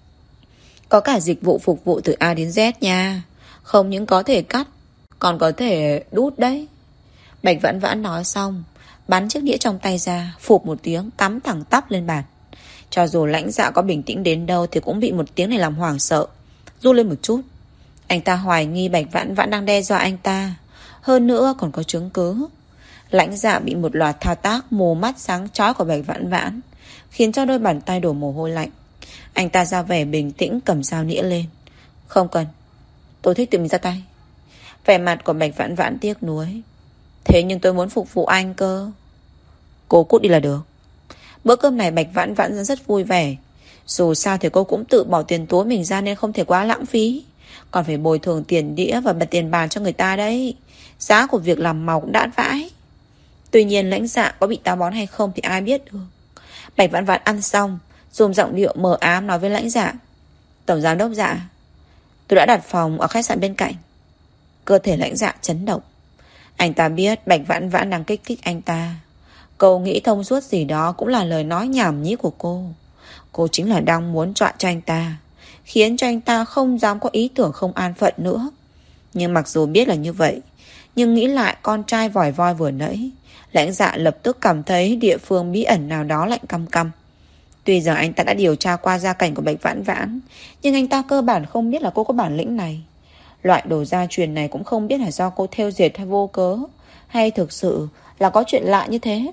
có cả dịch vụ phục vụ từ A đến Z nha. Không những có thể cắt, còn có thể đút đấy. Bạch Vãn Vãn nói xong, bắn chiếc đĩa trong tay ra, phụp một tiếng cắm thẳng tắp lên bàn. Cho dù Lãnh Dạ có bình tĩnh đến đâu thì cũng bị một tiếng này làm hoảng sợ, run lên một chút. Anh ta hoài nghi Bạch Vãn Vãn đang đe dọa anh ta, hơn nữa còn có chứng cứ. Lãnh Dạ bị một loạt thao tác mù mắt sáng chói của Bạch Vãn Vãn khiến cho đôi bàn tay đổ mồ hôi lạnh. Anh ta ra vẻ bình tĩnh cầm dao nĩa lên. Không cần, tôi thích tự mình ra tay. Vẻ mặt của Bạch Vãn Vãn tiếc nuối. Thế nhưng tôi muốn phục vụ anh cơ. Cô cút đi là được. Bữa cơm này Bạch Vãn Vãn rất vui vẻ. Dù sao thì cô cũng tự bỏ tiền túi mình ra nên không thể quá lãng phí. Còn phải bồi thường tiền đĩa và bật tiền bàn cho người ta đấy. Giá của việc làm màu cũng đã vãi. Tuy nhiên Lãnh Dạ có bị táo bón hay không thì ai biết được. Bạch Vãn Vãn ăn xong, dùng giọng điệu mờ ám nói với Lãnh Dạ. Tổng giám đốc Dạ, tôi đã đặt phòng ở khách sạn bên cạnh. Cơ thể Lãnh Dạ chấn động. Anh ta biết Bạch Vãn Vãn đang kích thích anh ta. Câu nghĩ thông suốt gì đó cũng là lời nói nhảm nhí của cô. Cô chính là đang muốn trọa cho anh ta, khiến cho anh ta không dám có ý tưởng không an phận nữa. Nhưng mặc dù biết là như vậy, nhưng nghĩ lại con trai vòi voi vừa nãy, Lãnh Dạ lập tức cảm thấy địa phương bí ẩn nào đó lạnh căm căm. Tuy rằng anh ta đã điều tra qua gia cảnh của Bạch Vãn Vãn, nhưng anh ta cơ bản không biết là cô có bản lĩnh này. Loại đồ gia truyền này cũng không biết là do cô thêu dệt hay vô cớ, hay thực sự là có chuyện lạ như thế.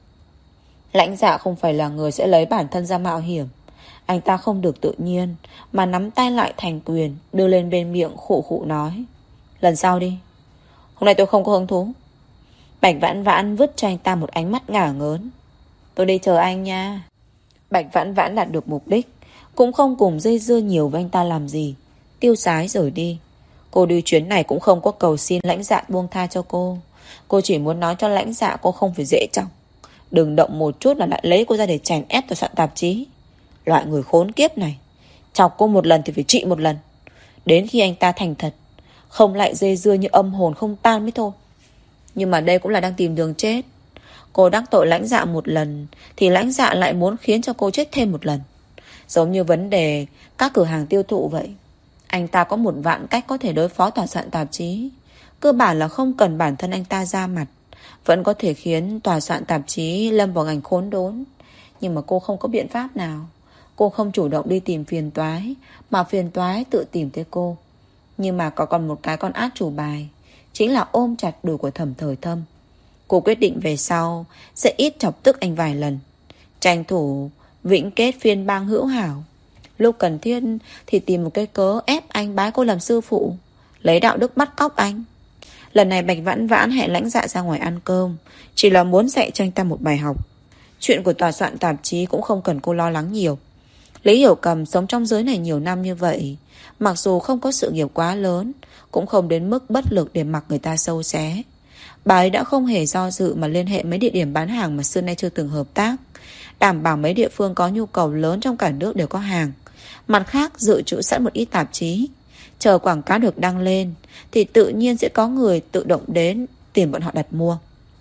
Lãnh Dạ không phải là người sẽ lấy bản thân ra mạo hiểm. Anh ta không được tự nhiên, mà nắm tay lại thành quyền, đưa lên bên miệng khụ khụ nói. Lần sau đi. Hôm nay tôi không có hứng thú. Bạch Vãn Vãn vứt cho anh ta một ánh mắt ngả ngớn. Tôi đi chờ anh nha. Bạch Vãn Vãn đạt được mục đích, cũng không cùng dây dưa nhiều với anh ta làm gì, tiêu sái rời đi. Cô đi chuyến này cũng không có cầu xin Lãnh Dạ buông tha cho cô. Cô chỉ muốn nói cho Lãnh Dạ cô không phải dễ chọc. Đừng động một chút là lại lấy cô ra để chèn ép tòa soạn tạp chí. Loại người khốn kiếp này, chọc cô một lần thì phải trị một lần. Đến khi anh ta thành thật, không lại dây dưa như âm hồn không tan mới thôi. Nhưng mà đây cũng là đang tìm đường chết. Cô đắc tội Lãnh Dạ một lần, thì Lãnh Dạ lại muốn khiến cho cô chết thêm một lần. Giống như vấn đề các cửa hàng tiêu thụ vậy. Anh ta có một vạn cách có thể đối phó tòa soạn tạp chí. Cơ bản là không cần bản thân anh ta ra mặt, vẫn có thể khiến tòa soạn tạp chí lâm vào ngành khốn đốn. Nhưng mà cô không có biện pháp nào. Cô không chủ động đi tìm phiền toái, mà phiền toái tự tìm tới cô. Nhưng mà có còn một cái con át chủ bài, chính là ôm chặt đùi của Thẩm Thời Thâm. Cô quyết định về sau sẽ ít chọc tức anh vài lần, tranh thủ vĩnh kết phiên bang hữu hảo. Lúc cần thiết thì tìm một cái cớ ép anh bái cô làm sư phụ, lấy đạo đức bắt cóc anh. Lần này Bạch Vãn Vãn hẹn Lãnh Dạ ra ngoài ăn cơm, chỉ là muốn dạy cho anh ta một bài học. Chuyện của tòa soạn tạp chí cũng không cần cô lo lắng nhiều. Lý Hiểu Cầm sống trong giới này nhiều năm như vậy, mặc dù không có sự nghiệp quá lớn, cũng không đến mức bất lực để mặc người ta sâu xé. Bà ấy đã không hề do dự mà liên hệ mấy địa điểm bán hàng mà xưa nay chưa từng hợp tác, đảm bảo mấy địa phương có nhu cầu lớn trong cả nước đều có hàng. Mặt khác dự trữ sẵn một ít tạp chí, chờ quảng cáo được đăng lên thì tự nhiên sẽ có người tự động đến tìm bọn họ đặt mua.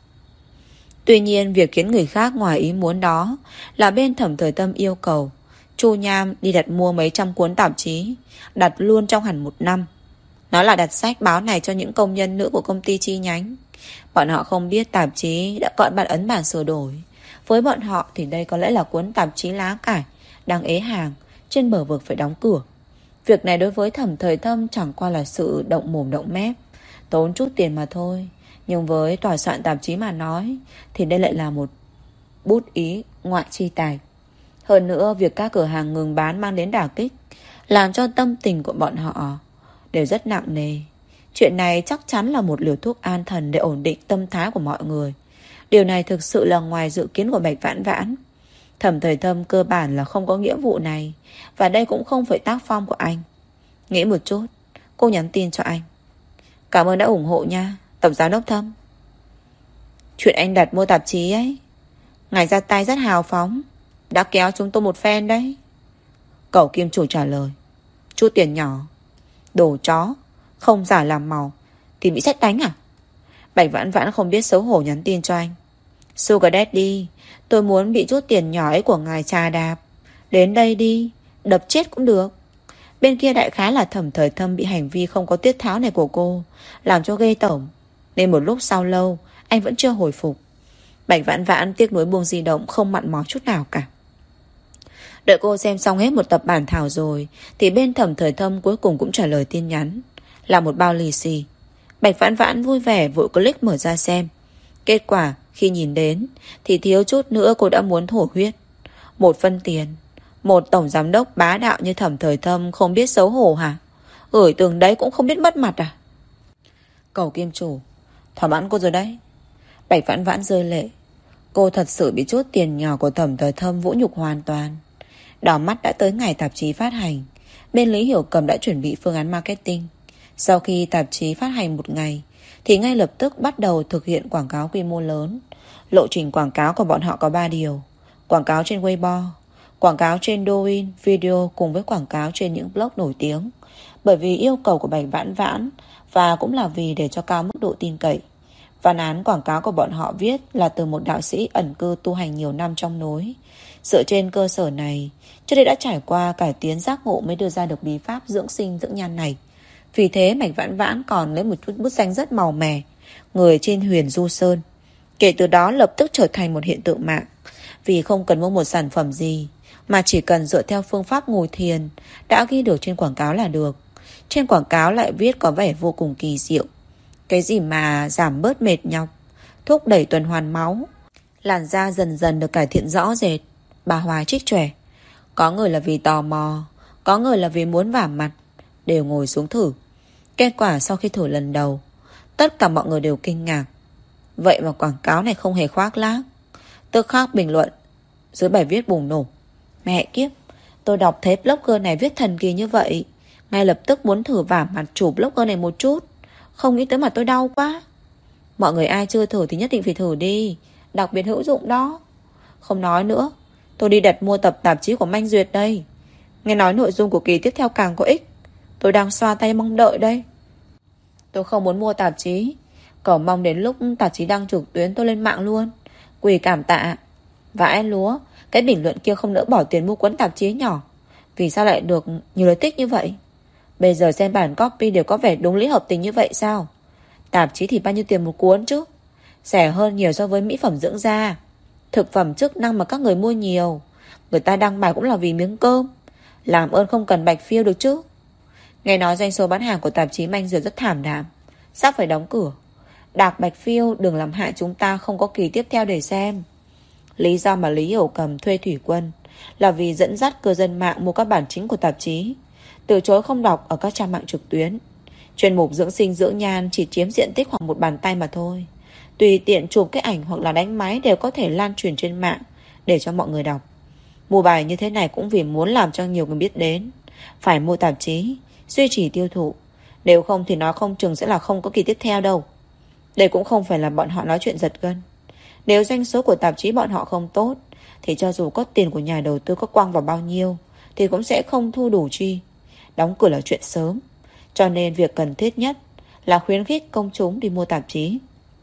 Tuy nhiên việc khiến người khác ngoài ý muốn đó là bên Thẩm Thời Tâm yêu cầu Chu Nham đi đặt mua mấy trăm cuốn tạp chí, đặt luôn trong hẳn một năm. Nó là đặt sách báo này cho những công nhân nữ của công ty chi nhánh. Bọn họ không biết tạp chí đã có bản ấn bản sửa đổi. Với bọn họ thì đây có lẽ là cuốn tạp chí lá cải đang ế hàng, trên bờ vực phải đóng cửa. Việc này đối với Thẩm Thời Thâm chẳng qua là sự động mồm động mép, tốn chút tiền mà thôi. Nhưng với tòa soạn tạp chí mà nói thì đây lại là một bút ý ngoại chi tài. Hơn nữa việc các cửa hàng ngừng bán mang đến đả kích, làm cho tâm tình của bọn họ đều rất nặng nề. Chuyện này chắc chắn là một liều thuốc an thần để ổn định tâm thái của mọi người. Điều này thực sự là ngoài dự kiến của Bạch Vãn Vãn. Thẩm Thời Thâm cơ bản là không có nghĩa vụ này, và đây cũng không phải tác phong của anh. Nghĩ một chút, cô nhắn tin cho anh. Cảm ơn đã ủng hộ nha, Tổng giám đốc Thâm. Chuyện anh đặt mua tạp chí ấy, ngài ra tay rất hào phóng, đã kéo chúng tôi một phen đấy. Cậu Kim Chủ trả lời. Chút tiền nhỏ, đồ chó, không giả làm màu thì bị sét đánh à? Bạch Vãn Vãn không biết xấu hổ nhắn tin cho anh. Sugar Daddy, tôi muốn bị chút tiền nhỏ ấy của ngài trà đạp. Đến đây đi, đập chết cũng được. Bên kia đại khái là Thẩm Thời Thâm bị hành vi không có tiết tháo này của cô làm cho ghê tởm, nên một lúc sau lâu anh vẫn chưa hồi phục. Bạch Vãn Vãn tiếc nuối buông di động, không mặn mò chút nào cả. Đợi cô xem xong hết một tập bản thảo rồi thì bên Thẩm Thời Thâm cuối cùng cũng trả lời tin nhắn, là một bao lì xì. Bạch Vãn Vãn vui vẻ vội click mở ra xem. Kết quả khi nhìn đến thì thiếu chút nữa cô đã muốn thổ huyết. Một phân tiền, một tổng giám đốc bá đạo như Thẩm Thời Thâm không biết xấu hổ hả? Gửi từng đấy cũng không biết mất mặt à? Cầu Kim Chủ, thỏa mãn cô rồi đấy. Bạch Vãn Vãn rơi lệ. Cô thật sự bị chút tiền nhỏ của Thẩm Thời Thâm vũ nhục hoàn toàn. Đỏ mắt đã tới ngày tạp chí phát hành, bên Lý Hiểu Cầm đã chuẩn bị phương án marketing. Sau khi tạp chí phát hành một ngày thì ngay lập tức bắt đầu thực hiện quảng cáo quy mô lớn. Lộ trình quảng cáo của bọn họ có ba điều: quảng cáo trên Weibo, Quảng cáo trên Douyin, video cùng với quảng cáo trên những blog nổi tiếng. Bởi vì yêu cầu của Bạch Vãn Vãn và cũng là vì để cho cao mức độ tin cậy. Văn án quảng cáo của bọn họ viết là từ một đạo sĩ ẩn cư tu hành nhiều năm trong núi. Dựa trên cơ sở này, trước đây đã trải qua cải tiến giác ngộ mới đưa ra được bí pháp dưỡng sinh dưỡng nhan này. Vì thế Bạch Vãn Vãn còn lấy một chút bút danh rất màu mè, người trên Huyền Du Sơn. Kể từ đó lập tức trở thành một hiện tượng mạng. Vì không cần mua một sản phẩm gì, mà chỉ cần dựa theo phương pháp ngồi thiền đã ghi được trên quảng cáo là được. Trên quảng cáo lại viết có vẻ vô cùng kỳ diệu. Cái gì mà giảm bớt mệt nhọc, thúc đẩy tuần hoàn máu, làn da dần dần được cải thiện rõ rệt. Bà Hoài trích trẻ. Có người là vì tò mò, có người là vì muốn vả mặt, đều ngồi xuống thử. Kết quả sau khi thử lần đầu, tất cả mọi người đều kinh ngạc. Vậy mà quảng cáo này không hề khoác lác. Tức khắc bình luận dưới bài viết bùng nổ. Mẹ kiếp, tôi đọc thấy blogger này viết thần kỳ như vậy, ngay lập tức muốn thử vả mặt chủ blogger này một chút. Không nghĩ tới mà tôi đau quá. Mọi người ai chưa thử thì nhất định phải thử đi, đặc biệt hữu dụng đó. Không nói nữa, tôi đi đặt mua tập tạp chí của Manh Duyệt đây. Nghe nói nội dung của kỳ tiếp theo càng có ích. Tôi đang xoa tay mong đợi đây. Tôi không muốn mua tạp chí, cậu mong đến lúc tạp chí đăng trực tuyến tôi lên mạng luôn. Quỳ cảm tạ. Vãi lúa, cái bình luận kia không nỡ bỏ tiền mua cuốn tạp chí nhỏ. Vì sao lại được nhiều lời tích như vậy? Bây giờ xem bản copy đều có vẻ đúng lý hợp tình như vậy sao? Tạp chí thì bao nhiêu tiền một cuốn chứ? Rẻ hơn nhiều so với mỹ phẩm dưỡng da, thực phẩm chức năng mà các người mua nhiều. Người ta đăng bài cũng là vì miếng cơm. Làm ơn không cần bạch phiêu được chứ. Nghe nói doanh số bán hàng của tạp chí Manh Duyệt rất thảm đạm, sắp phải đóng cửa. Đạc bạch phiêu đừng làm hại chúng ta không có kỳ tiếp theo để xem. Lý do mà Lý Hiểu Cầm thuê Thủy Quân là vì dẫn dắt cư dân mạng mua các bản chính của tạp chí, từ chối không đọc ở các trang mạng trực tuyến. Chuyên mục dưỡng sinh dưỡng nhan chỉ chiếm diện tích khoảng một bàn tay mà thôi. Tùy tiện chụp cái ảnh hoặc là đánh máy đều có thể lan truyền trên mạng để cho mọi người đọc. Mua bài như thế này cũng vì muốn làm cho nhiều người biết đến. Phải mua tạp chí, duy trì tiêu thụ. Nếu không thì nói không chừng sẽ là không có kỳ tiếp theo đâu. Đây cũng không phải là bọn họ nói chuyện giật gân. Nếu doanh số của tạp chí bọn họ không tốt, thì cho dù có tiền của nhà đầu tư có quăng vào bao nhiêu thì cũng sẽ không thu đủ chi. Đóng cửa là chuyện sớm. Cho nên việc cần thiết nhất là khuyến khích công chúng đi mua tạp chí.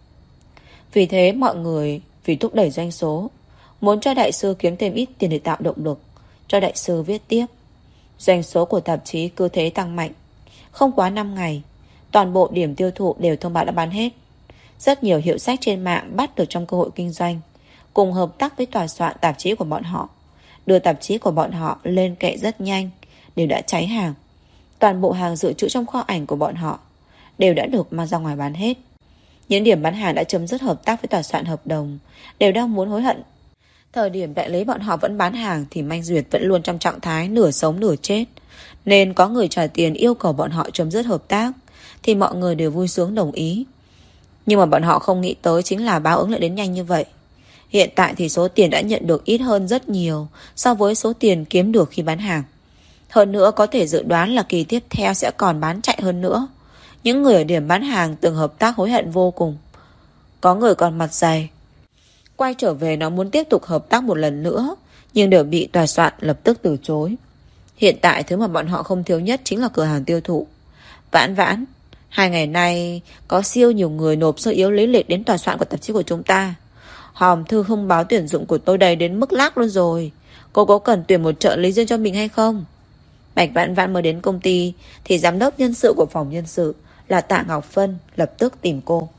Vì thế mọi người vì thúc đẩy doanh số, muốn cho đại sư kiếm thêm ít tiền để tạo động lực cho đại sư viết tiếp. Doanh số của tạp chí cứ thế tăng mạnh. Không quá năm ngày, toàn bộ điểm tiêu thụ đều thông báo đã bán hết. Rất nhiều hiệu sách trên mạng bắt được trong cơ hội kinh doanh, cùng hợp tác với tòa soạn tạp chí của bọn họ, đưa tạp chí của bọn họ lên kệ rất nhanh, đều đã cháy hàng. Toàn bộ hàng dự trữ trong kho ảnh của bọn họ đều đã được mang ra ngoài bán hết. Những điểm bán hàng đã chấm dứt hợp tác với tòa soạn hợp đồng đều đang muốn hối hận. Thời điểm đại lý bọn họ vẫn bán hàng thì Manh Duyệt vẫn luôn trong trạng thái nửa sống nửa chết, nên có người trả tiền yêu cầu bọn họ chấm dứt hợp tác thì mọi người đều vui sướng đồng ý. Nhưng mà bọn họ không nghĩ tới chính là báo ứng lại đến nhanh như vậy. Hiện tại thì số tiền đã nhận được ít hơn rất nhiều so với số tiền kiếm được khi bán hàng. Hơn nữa có thể dự đoán là kỳ tiếp theo sẽ còn bán chạy hơn nữa. Những người ở điểm bán hàng từng hợp tác hối hận vô cùng. Có người còn mặt dày quay trở về nó muốn tiếp tục hợp tác một lần nữa, nhưng đều bị tòa soạn lập tức từ chối. Hiện tại thứ mà bọn họ không thiếu nhất chính là cửa hàng tiêu thụ. Vãn Vãn, hai ngày nay có siêu nhiều người nộp sơ yếu lý lịch đến tòa soạn của tạp chí của chúng ta. Hòm thư thông báo tuyển dụng của tôi đầy đến mức lác luôn rồi. Cô có cần tuyển một trợ lý riêng cho mình hay không? Bạch Vãn Vãn mới đến công ty thì giám đốc nhân sự của phòng nhân sự là Tạ Ngọc Phân lập tức tìm cô.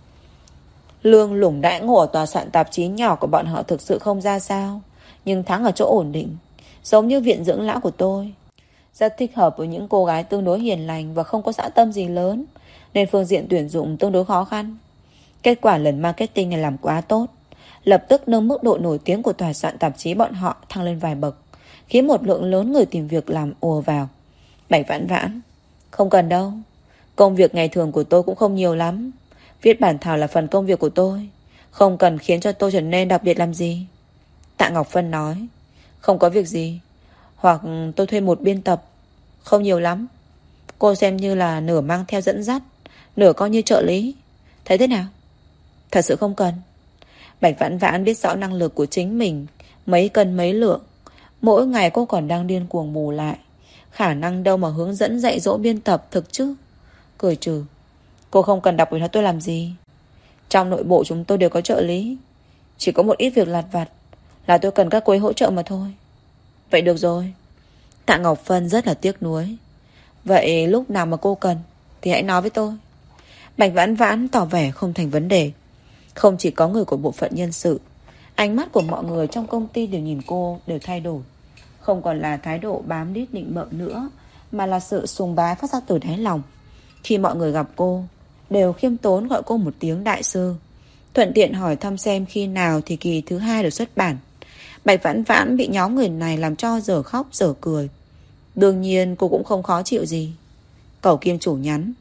Lương lủng đãi ngộ ở tòa soạn tạp chí nhỏ của bọn họ thực sự không ra sao, nhưng thắng ở chỗ ổn định, giống như viện dưỡng lão của tôi. Rất thích hợp với những cô gái tương đối hiền lành và không có dã tâm gì lớn, nên phương diện tuyển dụng tương đối khó khăn. Kết quả lần marketing này làm quá tốt, lập tức nâng mức độ nổi tiếng của tòa soạn tạp chí bọn họ thăng lên vài bậc, khiến một lượng lớn người tìm việc làm ùa vào. Bạch Vãn Vãn, không cần đâu, công việc ngày thường của tôi cũng không nhiều lắm. Viết bản thảo là phần công việc của tôi, không cần khiến cho tôi trở nên đặc biệt làm gì. Tạ Ngọc Phân nói, không có việc gì, hoặc tôi thuê một biên tập, không nhiều lắm. Cô xem như là nửa mang theo dẫn dắt, nửa coi như trợ lý, thấy thế nào? Thật sự không cần. Bạch Vãn Vãn biết rõ năng lực của chính mình, mấy cân mấy lượng, Mỗi ngày cô còn đang điên cuồng bù lại. Khả năng đâu mà hướng dẫn dạy dỗ biên tập thực chứ. Cười trừ. Cô không cần đọc với nó tôi làm gì. Trong nội bộ chúng tôi đều có trợ lý. Chỉ có một ít việc lặt vặt là tôi cần các cô ấy hỗ trợ mà thôi. Vậy được rồi. Tạ Ngọc Phân rất là tiếc nuối. Vậy lúc nào mà cô cần thì hãy nói với tôi. Bạch Vãn Vãn tỏ vẻ không thành vấn đề. Không chỉ có người của bộ phận nhân sự, ánh mắt của mọi người trong công ty đều nhìn cô đều thay đổi. Không còn là thái độ bám đít định bợ nữa, mà là sự sùng bái phát ra từ đáy lòng. Khi mọi người gặp cô, đều khiêm tốn gọi cô một tiếng đại sư, thuận tiện hỏi thăm xem khi nào thì kỳ thứ hai được xuất bản. Bạch Vãn Vãn bị nhóm người này làm cho dở khóc dở cười. Đương nhiên cô cũng không khó chịu gì. Cẩu Kim Chủ nhắn: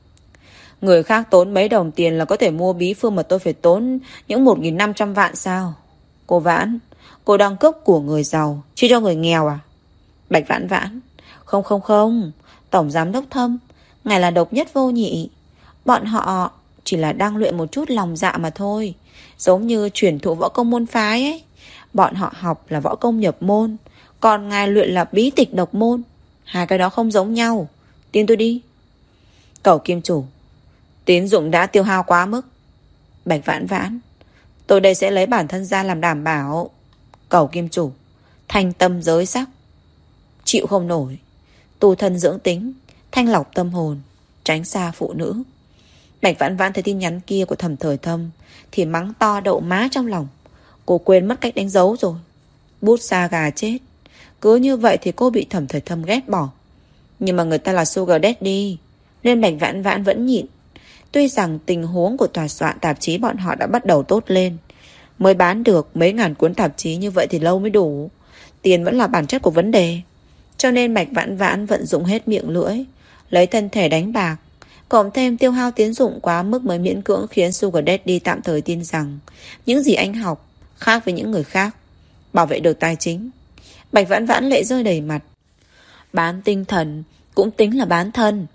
người khác tốn mấy đồng tiền là có thể mua bí phương mà tôi phải tốn những một nghìn năm trăm vạn sao? Cô Vãn, cô đang cướp của người giàu chia cho người nghèo à? Bạch Vãn Vãn: Không không không, Tổng Giám Đốc Thâm, ngài là độc nhất vô nhị. Bọn họ chỉ là đang luyện một chút lòng dạ mà thôi. Giống như truyền thụ võ công môn phái ấy. Bọn họ học là võ công nhập môn, còn ngài luyện là bí tịch độc môn. Hai cái đó không giống nhau. Tin tôi đi. Cẩu Kim Chủ: tín dụng đã tiêu hao quá mức. Bạch Vãn Vãn: tôi đây sẽ lấy bản thân ra làm đảm bảo. Cẩu Kim Chủ: thanh tâm giới sắc. Chịu không nổi. Tu thân dưỡng tính, thanh lọc tâm hồn, tránh xa phụ nữ. Bạch Vãn Vãn thấy tin nhắn kia của Thẩm Thời Thâm thì mắng to đậu má trong lòng. Cô quên mất cách đánh dấu rồi. Bút sa gà chết. Cứ như vậy thì cô bị Thẩm Thời Thâm ghét bỏ. Nhưng mà người ta là Sugar Daddy, nên Bạch Vãn Vãn vẫn nhịn. Tuy rằng tình huống của tòa soạn tạp chí bọn họ đã bắt đầu tốt lên, mới bán được mấy ngàn cuốn tạp chí như vậy thì lâu mới đủ. Tiền vẫn là bản chất của vấn đề. Cho nên Bạch Vãn Vãn vận dụng hết miệng lưỡi, lấy thân thể đánh bạc, cộng thêm tiêu hao tín dụng quá mức mới miễn cưỡng khiến Sugar Daddy tạm thời tin rằng những gì anh học khác với những người khác, bảo vệ được tài chính. Bạch Vãn Vãn lệ rơi đầy mặt. Bán tinh thần cũng tính là bán thân.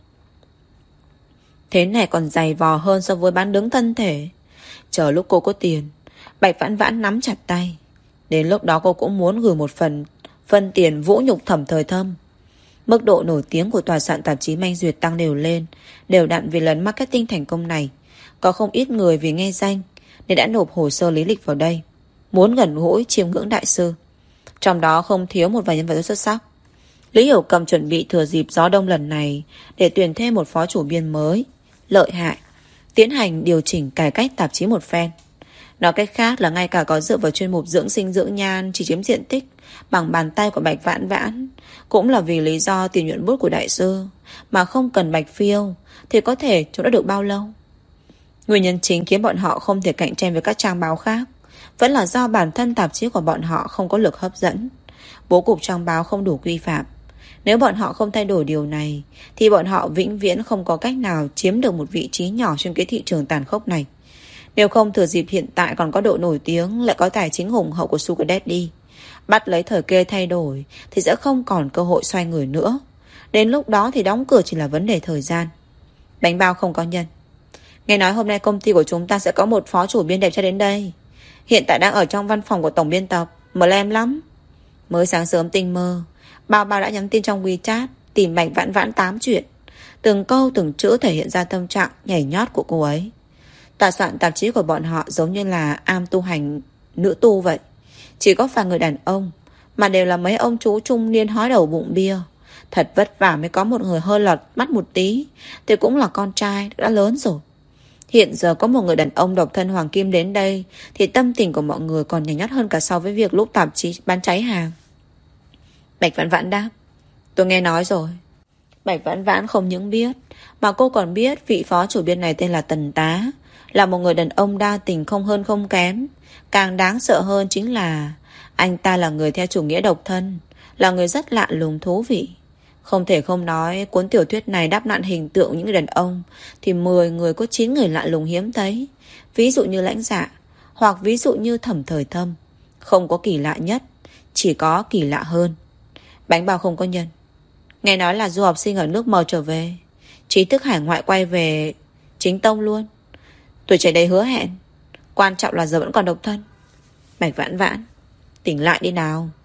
Thế này còn dày vò hơn so với bán đứng thân thể. Chờ lúc cô có tiền, Bạch Vãn Vãn nắm chặt tay. Đến lúc đó cô cũng muốn gửi một phần phân tiền vũ nhục Thẩm Thời Thâm. Mức độ nổi tiếng của tòa soạn tạp chí Manh Duyệt tăng đều lên, đều đặn vì lần marketing thành công này. Có không ít người vì nghe danh nên đã nộp hồ sơ lý lịch vào đây, muốn gần gũi chiêm ngưỡng đại sư. Trong đó không thiếu một vài nhân vật rất xuất sắc. Lý Hiểu Cầm chuẩn bị thừa dịp gió đông lần này để tuyển thêm một phó chủ biên mới lợi hại, tiến hành điều chỉnh cải cách tạp chí một phen. Nói cách khác là ngay cả có dựa vào chuyên mục dưỡng sinh dưỡng nhan chỉ chiếm diện tích bằng bàn tay của Bạch Vãn Vãn, cũng là vì lý do tiền nhuận bút của đại sư, mà không cần Bạch Phiêu thì có thể chỗ đã được bao lâu. Nguyên nhân chính khiến bọn họ không thể cạnh tranh với các trang báo khác vẫn là do bản thân tạp chí của bọn họ không có lực hấp dẫn. Bố cục trang báo không đủ quy phạm. Nếu bọn họ không thay đổi điều này thì bọn họ vĩnh viễn không có cách nào chiếm được một vị trí nhỏ trên cái thị trường tàn khốc này. Nếu không thừa dịp hiện tại còn có độ nổi tiếng, lại có tài chính hùng hậu của Sugar Daddy, bắt lấy thời cơ thay đổi thì sẽ không còn cơ hội xoay người nữa. Đến lúc đó thì đóng cửa chỉ là vấn đề thời gian. Bánh bao không có nhân. Nghe nói hôm nay công ty của chúng ta sẽ có một phó chủ biên đẹp trai đến đây. Hiện tại đang ở trong văn phòng của tổng biên tập, mở lem lắm. Mới sáng sớm tinh mơ, Bao Bao đã nhắn tin trong WeChat tìm Bạch Vãn Vãn tám chuyện. Từng câu từng chữ thể hiện ra tâm trạng nhảy nhót của cô ấy. Tòa soạn tạp chí của bọn họ giống như là am tu hành nữ tu vậy. Chỉ có vài người đàn ông, mà đều là mấy ông chú trung niên hói đầu bụng bia. Thật vất vả mới có một người hơi lọt mắt một tí, thì cũng là con trai đã lớn rồi. Hiện giờ có một người đàn ông độc thân hoàng kim đến đây thì tâm tình của mọi người còn nhảy nhót hơn cả so với việc lúc tạp chí bán cháy hàng. Bạch Vãn Vãn đáp: tôi nghe nói rồi. Bạch Vãn Vãn không những biết, mà cô còn biết vị phó chủ biên này tên là Tần Tá, là một người đàn ông đa tình không hơn không kém. Càng đáng sợ hơn chính là anh ta là người theo chủ nghĩa độc thân, là người rất lạ lùng thú vị. Không thể không nói cuốn tiểu thuyết này đắp nặn hình tượng những người đàn ông thì mười người có chín người lạ lùng hiếm thấy. Ví dụ như Lãnh Dạ, hoặc ví dụ như Thẩm Thời Thâm. Không có kỳ lạ nhất, chỉ có kỳ lạ hơn. Bánh bao không có nhân. Nghe nói là du học sinh ở nước mờ trở về, trí thức hải ngoại quay về chính tông luôn. Tuổi trẻ đầy hứa hẹn, quan trọng là giờ vẫn còn độc thân. Bạch Vãn Vãn, tỉnh lại đi nào.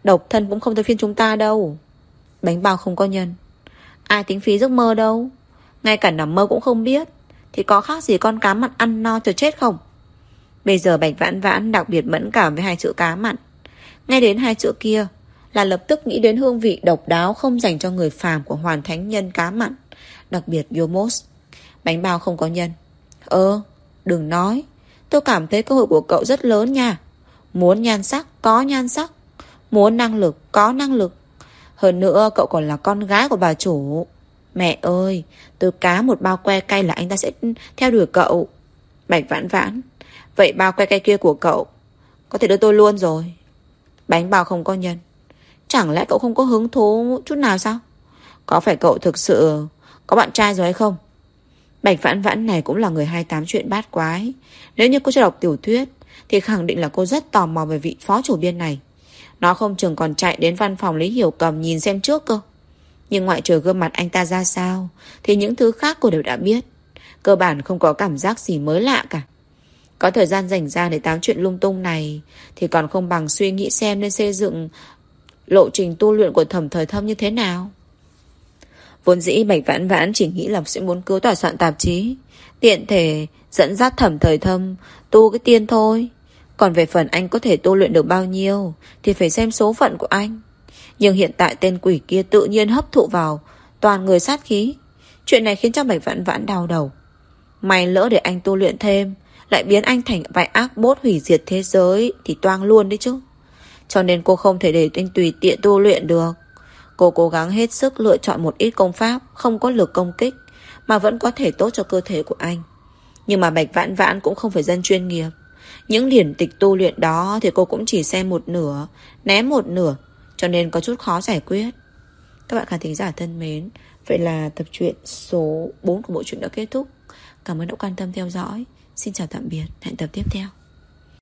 Độc thân cũng không tới phiên chúng ta đâu. Bánh bao không có nhân. Ai tính phí giấc mơ đâu. Ngay cả nằm mơ cũng không biết, thì có khác gì con cá mặn ăn no cho chết không? Bây giờ Bạch Vãn Vãn đặc biệt mẫn cảm với hai chữ cá mặn. Nghe đến hai chữ kia là lập tức nghĩ đến hương vị độc đáo không dành cho người phàm của hoàn thánh nhân cá mặn, đặc biệt Yomos. Bánh bao không có nhân. Ơ, đừng nói. Tôi cảm thấy cơ hội của cậu rất lớn nha. Muốn nhan sắc, có nhan sắc. Muốn năng lực, có năng lực. Hơn nữa cậu còn là con gái của bà chủ. Mẹ ơi, tôi cá một bao que cay là anh ta sẽ theo đuổi cậu. Bạch Vãn Vãn, vậy bao que cay kia của cậu có thể đưa tôi luôn rồi. Bánh bao không có nhân. Chẳng lẽ cậu không có hứng thú chút nào sao? Có phải cậu thực sự có bạn trai rồi hay không? Bạch Vãn Vãn này cũng là người hai mươi tám chuyện bát quái. Nếu như cô chưa đọc tiểu thuyết thì khẳng định là cô rất tò mò về vị phó chủ biên này. Nó không chừng còn chạy đến văn phòng Lý Hiểu Cầm nhìn xem trước cơ. Nhưng ngoại trừ gương mặt anh ta ra sao thì những thứ khác cô đều đã biết. Cơ bản không có cảm giác gì mới lạ cả. Có thời gian dành ra để tám chuyện lung tung này thì còn không bằng suy nghĩ xem nên xây dựng lộ trình tu luyện của Thẩm Thời Thâm như thế nào. Vốn dĩ Bạch Vãn Vãn chỉ nghĩ là sẽ muốn cứu tòa soạn tạp chí, tiện thể dẫn dắt Thẩm Thời Thâm tu cái tiên thôi. Còn về phần anh có thể tu luyện được bao nhiêu thì phải xem số phận của anh. Nhưng hiện tại tên quỷ kia tự nhiên hấp thụ vào toàn người sát khí. Chuyện này khiến cho Bạch Vãn Vãn đau đầu. May lỡ để anh tu luyện thêm, lại biến anh thành vài ác bốt hủy diệt thế giới thì toang luôn đấy chứ. Cho nên cô không thể để anh tùy tiện tu luyện được. Cô cố gắng hết sức lựa chọn một ít công pháp không có lực công kích mà vẫn có thể tốt cho cơ thể của anh. Nhưng mà Bạch Vãn Vãn cũng không phải dân chuyên nghiệp. Những điển tịch tu luyện đó thì cô cũng chỉ xem một nửa, ném một nửa, cho nên có chút khó giải quyết. Các bạn khán thính giả thân mến, vậy là tập truyện số bốn của bộ truyện đã kết thúc. Cảm ơn đã quan tâm theo dõi. Xin chào tạm biệt, hẹn tập tiếp theo.